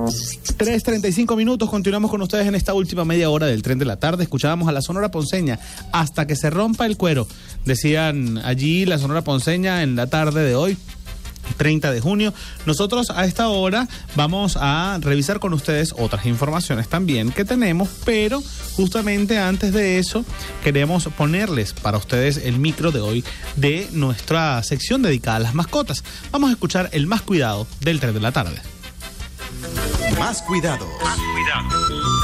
3:35 minutos, continuamos con ustedes en esta última media hora del Tren de la Tarde. Escuchábamos a la Sonora Ponceña, hasta que se rompa el cuero, decían allí la Sonora Ponceña en la tarde de hoy, 30 de junio. Nosotros a esta hora vamos a revisar con ustedes otras informaciones también que tenemos, pero justamente antes de eso queremos ponerles para ustedes el micro de hoy de nuestra sección dedicada a las mascotas. Vamos a escuchar el más cuidado del Tren de la Tarde. Más cuidado. Más cuidado.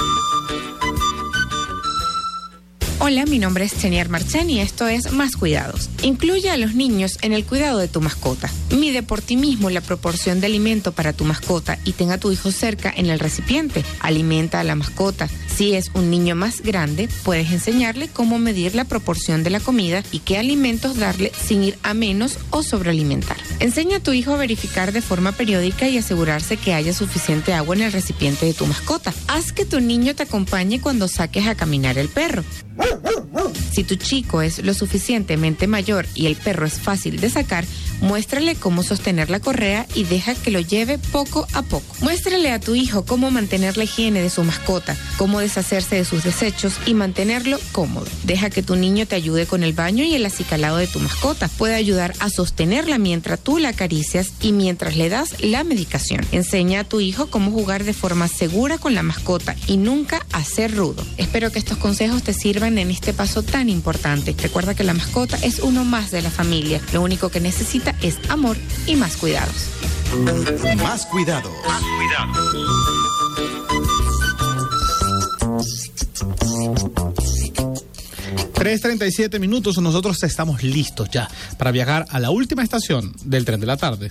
Hola, mi nombre es Chenier Marchán y esto es Más Cuidados. Incluye a los niños en el cuidado de tu mascota. Mide por ti mismo la proporción de alimento para tu mascota y ten a tu hijo cerca en el recipiente. Alimenta a la mascota. Si es un niño más grande, puedes enseñarle cómo medir la proporción de la comida y qué alimentos darle sin ir a menos o sobrealimentar. Enseña a tu hijo a verificar de forma periódica y asegurarse que haya suficiente agua en el recipiente de tu mascota. Haz que tu niño te acompañe cuando saques a caminar el perro. Si tu chico es lo suficientemente mayor y el perro es fácil de sacar, muéstrale cómo sostener la correa y deja que lo lleve poco a poco. Muéstrale a tu hijo cómo mantener la higiene de su mascota, cómo deshacerse de sus desechos y mantenerlo cómodo. Deja que tu niño te ayude con el baño y el acicalado de tu mascota. Puede ayudar a sostenerla mientras tú la acaricias y mientras le das la medicación. Enseña a tu hijo cómo jugar de forma segura con la mascota y nunca a ser rudo. Espero que estos consejos te sirvan en este paso tan importante. Recuerda que la mascota es uno más de la familia. Lo único que necesita es amor y más cuidados. Más cuidado. Más cuidado. $3:37, nosotros estamos listos ya para viajar a la última estación del Tren de la Tarde.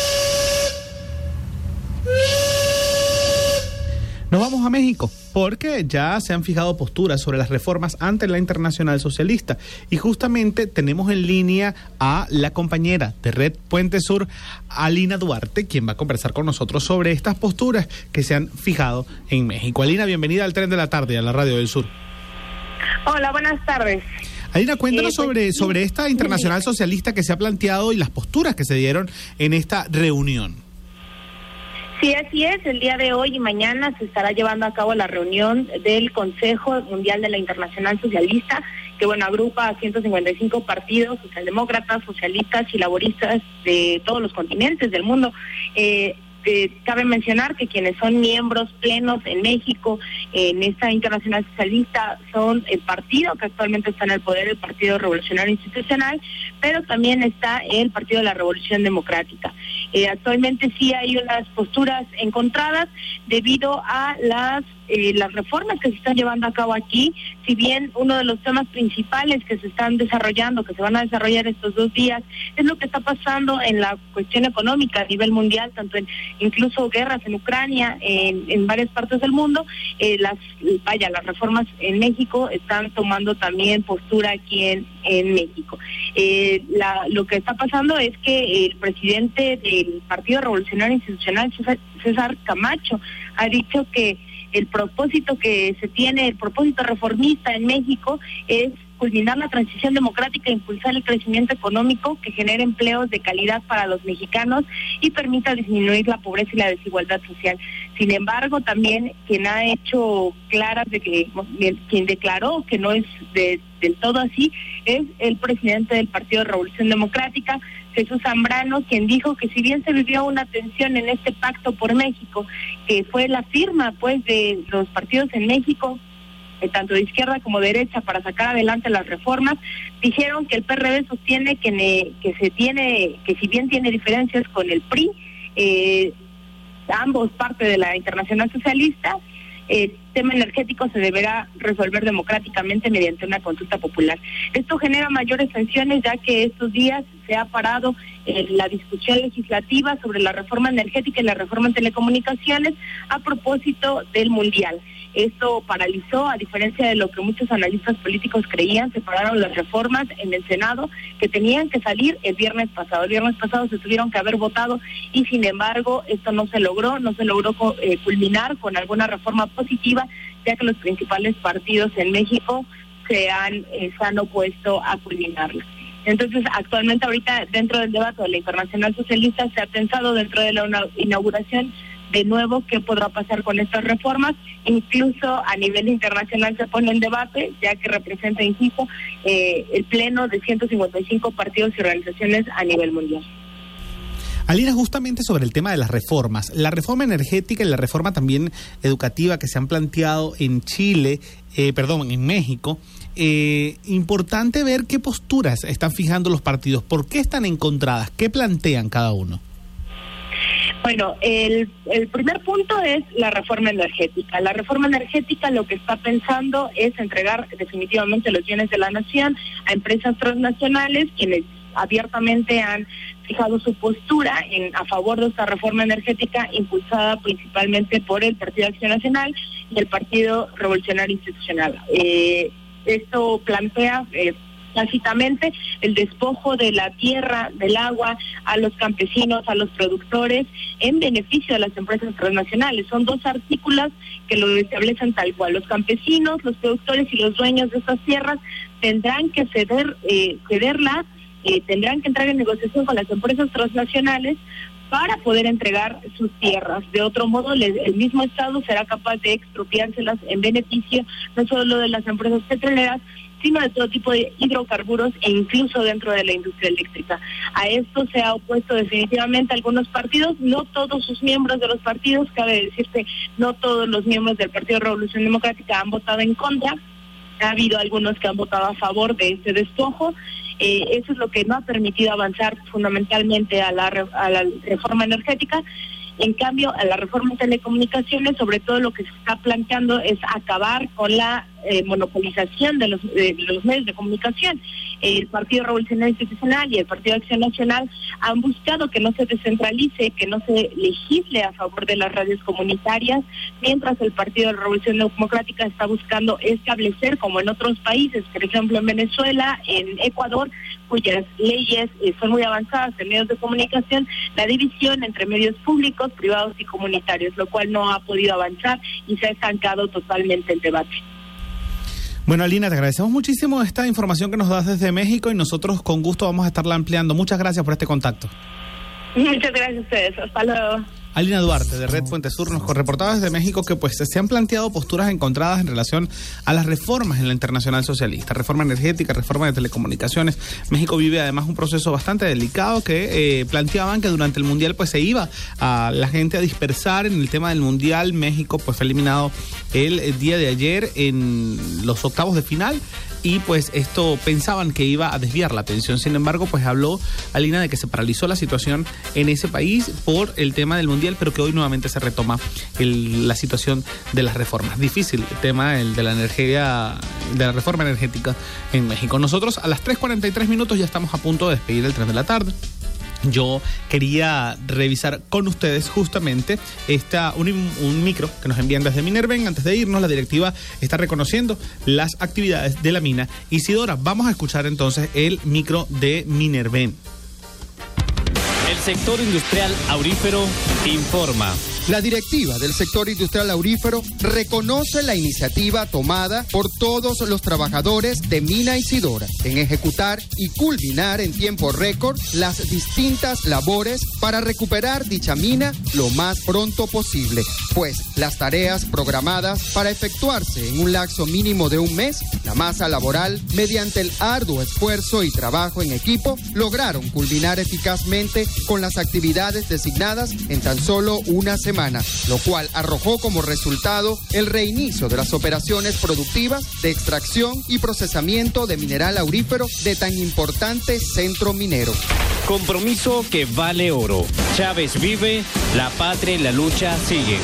Nos vamos a México porque ya se han fijado posturas sobre las reformas ante la Internacional Socialista y justamente tenemos en línea a la compañera de Red Puente Sur, Alina Duarte, quien va a conversar con nosotros sobre estas posturas que se han fijado en México. Alina, bienvenida al Tren de la Tarde, a la Radio del Sur. Hola, buenas tardes. Alina, cuéntanos sobre esta Internacional Socialista que se ha planteado y las posturas que se dieron en esta reunión. Sí, así es. El día de hoy y mañana se estará llevando a cabo la reunión del Consejo Mundial de la Internacional Socialista, que agrupa a 155 partidos socialdemócratas, socialistas y laboristas de todos los continentes del mundo. Cabe mencionar que quienes son miembros plenos en México en esta Internacional Socialista son el partido que actualmente está en el poder, el Partido Revolucionario Institucional, pero también está el Partido de la Revolución Democrática. Actualmente sí hay unas posturas encontradas debido a las reformas que se están llevando a cabo aquí. Si bien uno de los temas principales que se están desarrollando, que se van a desarrollar estos 2 días, es lo que está pasando en la cuestión económica a nivel mundial, tanto en incluso guerras en Ucrania, en varias partes del mundo, las reformas en México están tomando también postura aquí en México. Lo que está pasando es que el presidente del Partido Revolucionario Institucional, César Camacho, ha dicho que el propósito que se tiene, el propósito reformista en México es culminar la transición democrática e impulsar el crecimiento económico que genere empleos de calidad para los mexicanos y permita disminuir la pobreza y la desigualdad social. Sin embargo, también quien ha hecho claras de que quien declaró que no es del todo así es el presidente del Partido de Revolución Democrática, Jesús Zambrano, quien dijo que si bien se vivió una tensión en este pacto por México, que fue la firma de los partidos en México, tanto de izquierda como de derecha, para sacar adelante las reformas, dijeron que el PRD sostiene que si bien tiene diferencias con el PRI, ambos parte de la Internacional Socialista, el tema energético se deberá resolver democráticamente mediante una consulta popular. Esto genera mayores tensiones, ya que estos días se ha parado la discusión legislativa sobre la reforma energética y la reforma en telecomunicaciones a propósito del Mundial. Esto paralizó, a diferencia de lo que muchos analistas políticos creían, se pararon las reformas en el Senado que tenían que salir el viernes pasado. El viernes pasado se tuvieron que haber votado y sin embargo esto no se logró culminar con alguna reforma positiva, ya que los principales partidos en México se han opuesto a culminarla. Entonces, actualmente ahorita dentro del debate de la Internacional Socialista se ha pensado dentro de la inauguración de nuevo qué podrá pasar con estas reformas. Incluso a nivel internacional se pone en debate, ya que representa, insisto, el pleno de 155 partidos y organizaciones a nivel mundial. Alina, justamente sobre el tema de las reformas, la reforma energética y la reforma también educativa que se han planteado en en México, importante ver qué posturas están fijando los partidos, por qué están encontradas, qué plantean cada uno. Bueno, el primer punto es la reforma energética. La reforma energética lo que está pensando es entregar definitivamente los bienes de la nación a empresas transnacionales, quienes abiertamente han fijado su postura a favor de esta reforma energética impulsada principalmente por el Partido Acción Nacional y el Partido Revolucionario Institucional. Esto plantea básicamente el despojo de la tierra, del agua, a los campesinos, a los productores, en beneficio de las empresas transnacionales. Son dos artículos que lo establecen tal cual. Los campesinos, los productores y los dueños de estas tierras tendrán que cederlas, tendrán que entrar en negociación con las empresas transnacionales para poder entregar sus tierras. De otro modo, el mismo Estado será capaz de expropiárselas en beneficio no solo de las empresas petroleras, sino de todo tipo de hidrocarburos e incluso dentro de la industria eléctrica. A esto se ha opuesto definitivamente algunos partidos, no todos sus miembros de los partidos, cabe decirte, no todos los miembros del Partido Revolución Democrática han votado en contra, ha habido algunos que han votado a favor de este despojo. Eso es lo que no ha permitido avanzar fundamentalmente a la reforma energética. En cambio, a la reforma de telecomunicaciones, sobre todo lo que se está planteando es acabar con la monopolización de los medios de comunicación. El Partido Revolucionario Institucional y el Partido Acción Nacional han buscado que no se descentralice, que no se legisle a favor de las radios comunitarias, mientras el Partido de la Revolución Democrática está buscando establecer, como en otros países, por ejemplo en Venezuela, en Ecuador, cuyas leyes son muy avanzadas en medios de comunicación, la división entre medios públicos, privados y comunitarios, lo cual no ha podido avanzar y se ha estancado totalmente el debate. Bueno, Alina, te agradecemos muchísimo esta información que nos das desde México y nosotros con gusto vamos a estarla ampliando. Muchas gracias por este contacto. Muchas gracias a ustedes. Hasta luego. Alina Duarte, de Red Puente Sur, nos reportaba desde México que pues se han planteado posturas encontradas en relación a las reformas en la Internacional Socialista, reforma energética, reforma de telecomunicaciones. México vive además un proceso bastante delicado que planteaban que durante el Mundial pues se iba a la gente a dispersar en el tema del Mundial. México pues fue eliminado el día de ayer en los octavos de final. Y pues esto pensaban que iba a desviar la atención. Sin embargo, pues habló Alina de que se paralizó la situación en ese país por el tema del Mundial, pero que hoy nuevamente se retoma la situación de las reformas. Difícil el tema de la energía, de la reforma energética en México. Nosotros a las 3:43 ya estamos a punto de despedir el tren de la tarde. Yo quería revisar con ustedes justamente un micro que nos envían desde Minerven. Antes de irnos, la directiva está reconociendo las actividades de la mina Isidora. Vamos a escuchar entonces el micro de Minerven. El sector industrial aurífero informa. La directiva del sector industrial aurífero reconoce la iniciativa tomada por todos los trabajadores de Mina Isidora en ejecutar y culminar en tiempo récord las distintas labores para recuperar dicha mina lo más pronto posible, pues las tareas programadas para efectuarse en un lapso mínimo de un mes, la masa laboral, mediante el arduo esfuerzo y trabajo en equipo, lograron culminar eficazmente con las actividades designadas en tan solo una semana, lo cual arrojó como resultado el reinicio de las operaciones productivas de extracción y procesamiento de mineral aurífero de tan importante centro minero. Compromiso que vale oro. Chávez vive, la patria y la lucha siguen.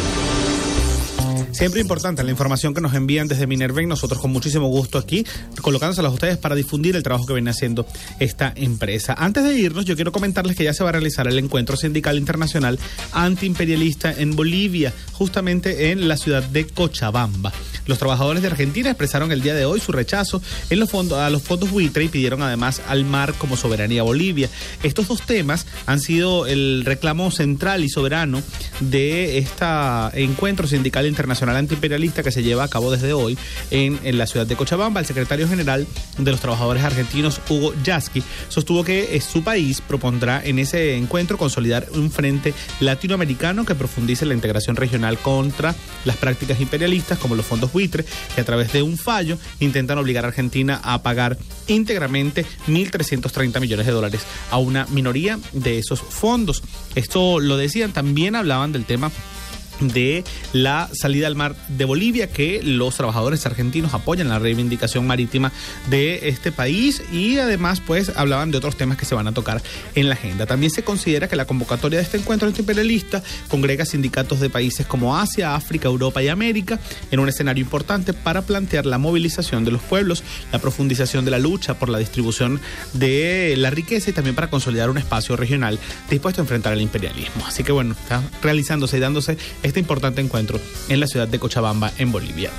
Siempre importante la información que nos envían desde Minerven, nosotros con muchísimo gusto aquí, colocándoselas a ustedes para difundir el trabajo que viene haciendo esta empresa. Antes de irnos, yo quiero comentarles que ya se va a realizar el Encuentro Sindical Internacional Antiimperialista en Bolivia, justamente en la ciudad de Cochabamba. Los trabajadores de Argentina expresaron el día de hoy su rechazo a los fondos buitre y pidieron además al mar como soberanía a Bolivia. Estos dos temas han sido el reclamo central y soberano de este encuentro sindical internacional antiimperialista que se lleva a cabo desde hoy en la ciudad de Cochabamba. El secretario general de los trabajadores argentinos, Hugo Yasky, sostuvo que su país propondrá en ese encuentro consolidar un frente latinoamericano que profundice la integración regional contra las prácticas imperialistas como los fondos buitre, que a través de un fallo intentan obligar a Argentina a pagar íntegramente 1.330 millones de dólares a una minoría de esos fondos. Esto lo decían, también hablaban del tema de la salida al mar de Bolivia, que los trabajadores argentinos apoyan la reivindicación marítima de este país, y además pues hablaban de otros temas que se van a tocar en la agenda. También se considera que la convocatoria de este encuentro antiimperialista congrega sindicatos de países como Asia, África, Europa y América en un escenario importante para plantear la movilización de los pueblos, la profundización de la lucha por la distribución de la riqueza y también para consolidar un espacio regional dispuesto a enfrentar el imperialismo. Así que bueno, está realizándose y dándose este importante encuentro en la ciudad de Cochabamba, en Bolivia.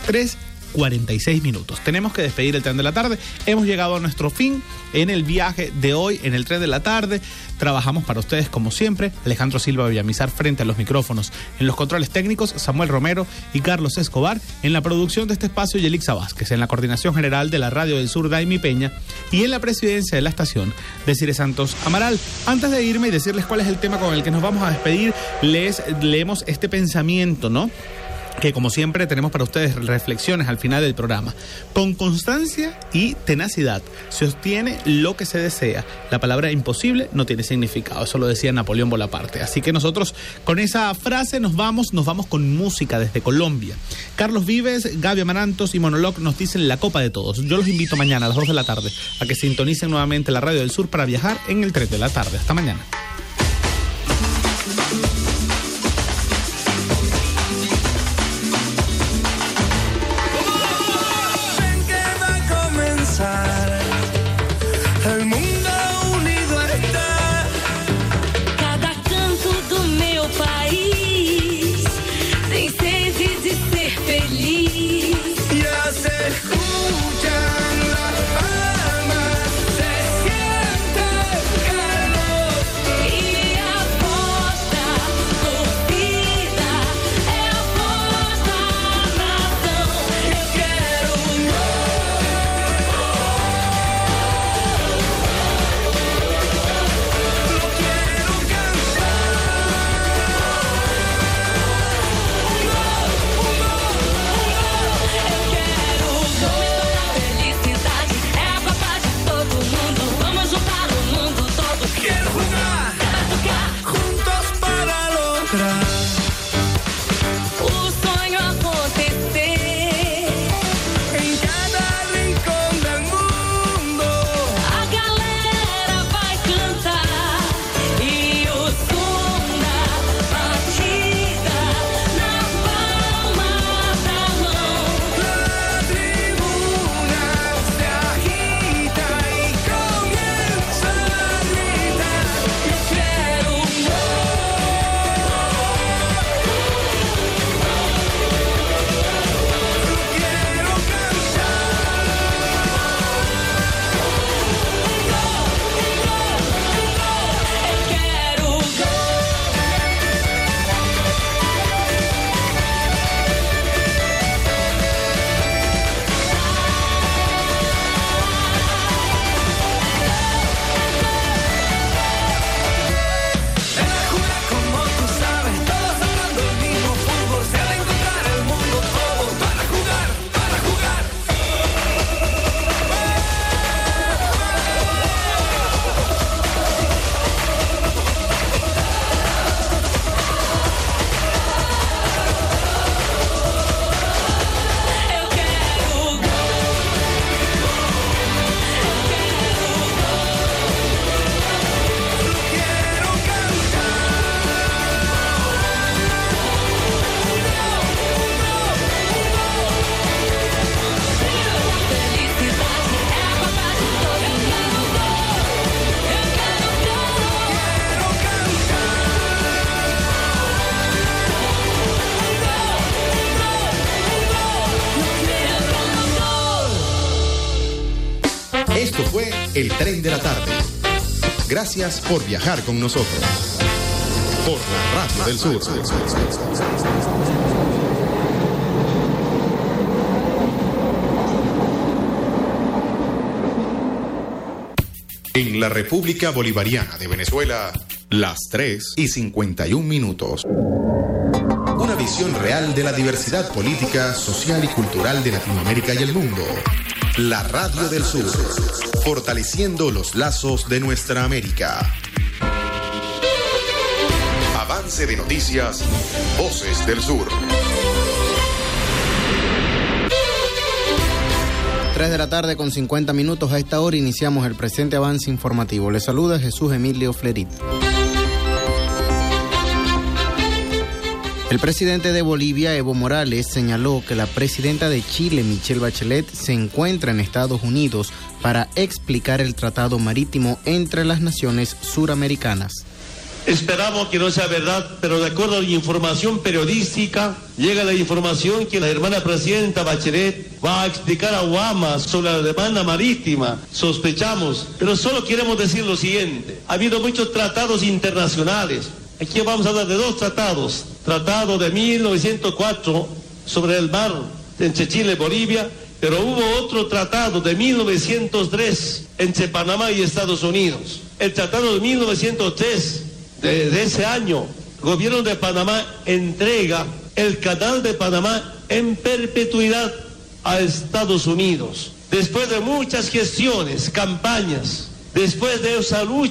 3:46 minutos. Tenemos que despedir el tren de la tarde. Hemos llegado a nuestro fin en el viaje de hoy en el tren de la tarde. Trabajamos para ustedes como siempre. Alejandro Silva Villamizar frente a los micrófonos. En los controles técnicos, Samuel Romero y Carlos Escobar. En la producción de este espacio, Yelixa Vázquez. En la coordinación general de la Radio del Sur, Daimi Peña. Y en la presidencia de la estación, Desiree Santos Amaral. Antes de irme y decirles cuál es el tema con el que nos vamos a despedir, les leemos este pensamiento, ¿no?, que como siempre tenemos para ustedes reflexiones al final del programa. Con constancia y tenacidad se obtiene lo que se desea. La palabra imposible no tiene significado. Eso lo decía Napoleón Bonaparte. Así que nosotros con esa frase nos vamos con música desde Colombia. Carlos Vives, Gaby Amarantos y Monolog nos dicen la copa de todos. Yo los invito mañana a las 2 de la tarde a que sintonicen nuevamente la Radio del Sur para viajar en el tren de la tarde. Hasta mañana. El mundo unido está. Cada canto do meu país tem sede de ser feliz. Ya se escuchan las palmas, se siente el calor. Esto fue El Tren de la Tarde. Gracias por viajar con nosotros. Por la Radio del Sur. En la República Bolivariana de Venezuela, las 3:51. Una visión real de la diversidad política, social y cultural de Latinoamérica y el mundo. La Radio del Sur, fortaleciendo los lazos de nuestra América. Avance de noticias, Voces del Sur. 3:50 p.m. A esta hora iniciamos el presente avance informativo. Les saluda Jesús Emilio Flerit. El presidente de Bolivia, Evo Morales, señaló que la presidenta de Chile, Michelle Bachelet, se encuentra en Estados Unidos para explicar el tratado marítimo entre las naciones suramericanas. Esperamos que no sea verdad, pero de acuerdo a la información periodística, llega la información que la hermana presidenta Bachelet va a explicar a Obama sobre la demanda marítima. Sospechamos, pero solo queremos decir lo siguiente. Ha habido muchos tratados internacionales. Aquí vamos a hablar de 2 tratados. Tratado de 1904 sobre el mar entre Chile y Bolivia, pero hubo otro tratado de 1903 entre Panamá y Estados Unidos. El tratado de 1903, de ese año, el gobierno de Panamá entrega el canal de Panamá en perpetuidad a Estados Unidos. Después de muchas gestiones, campañas, después de esa lucha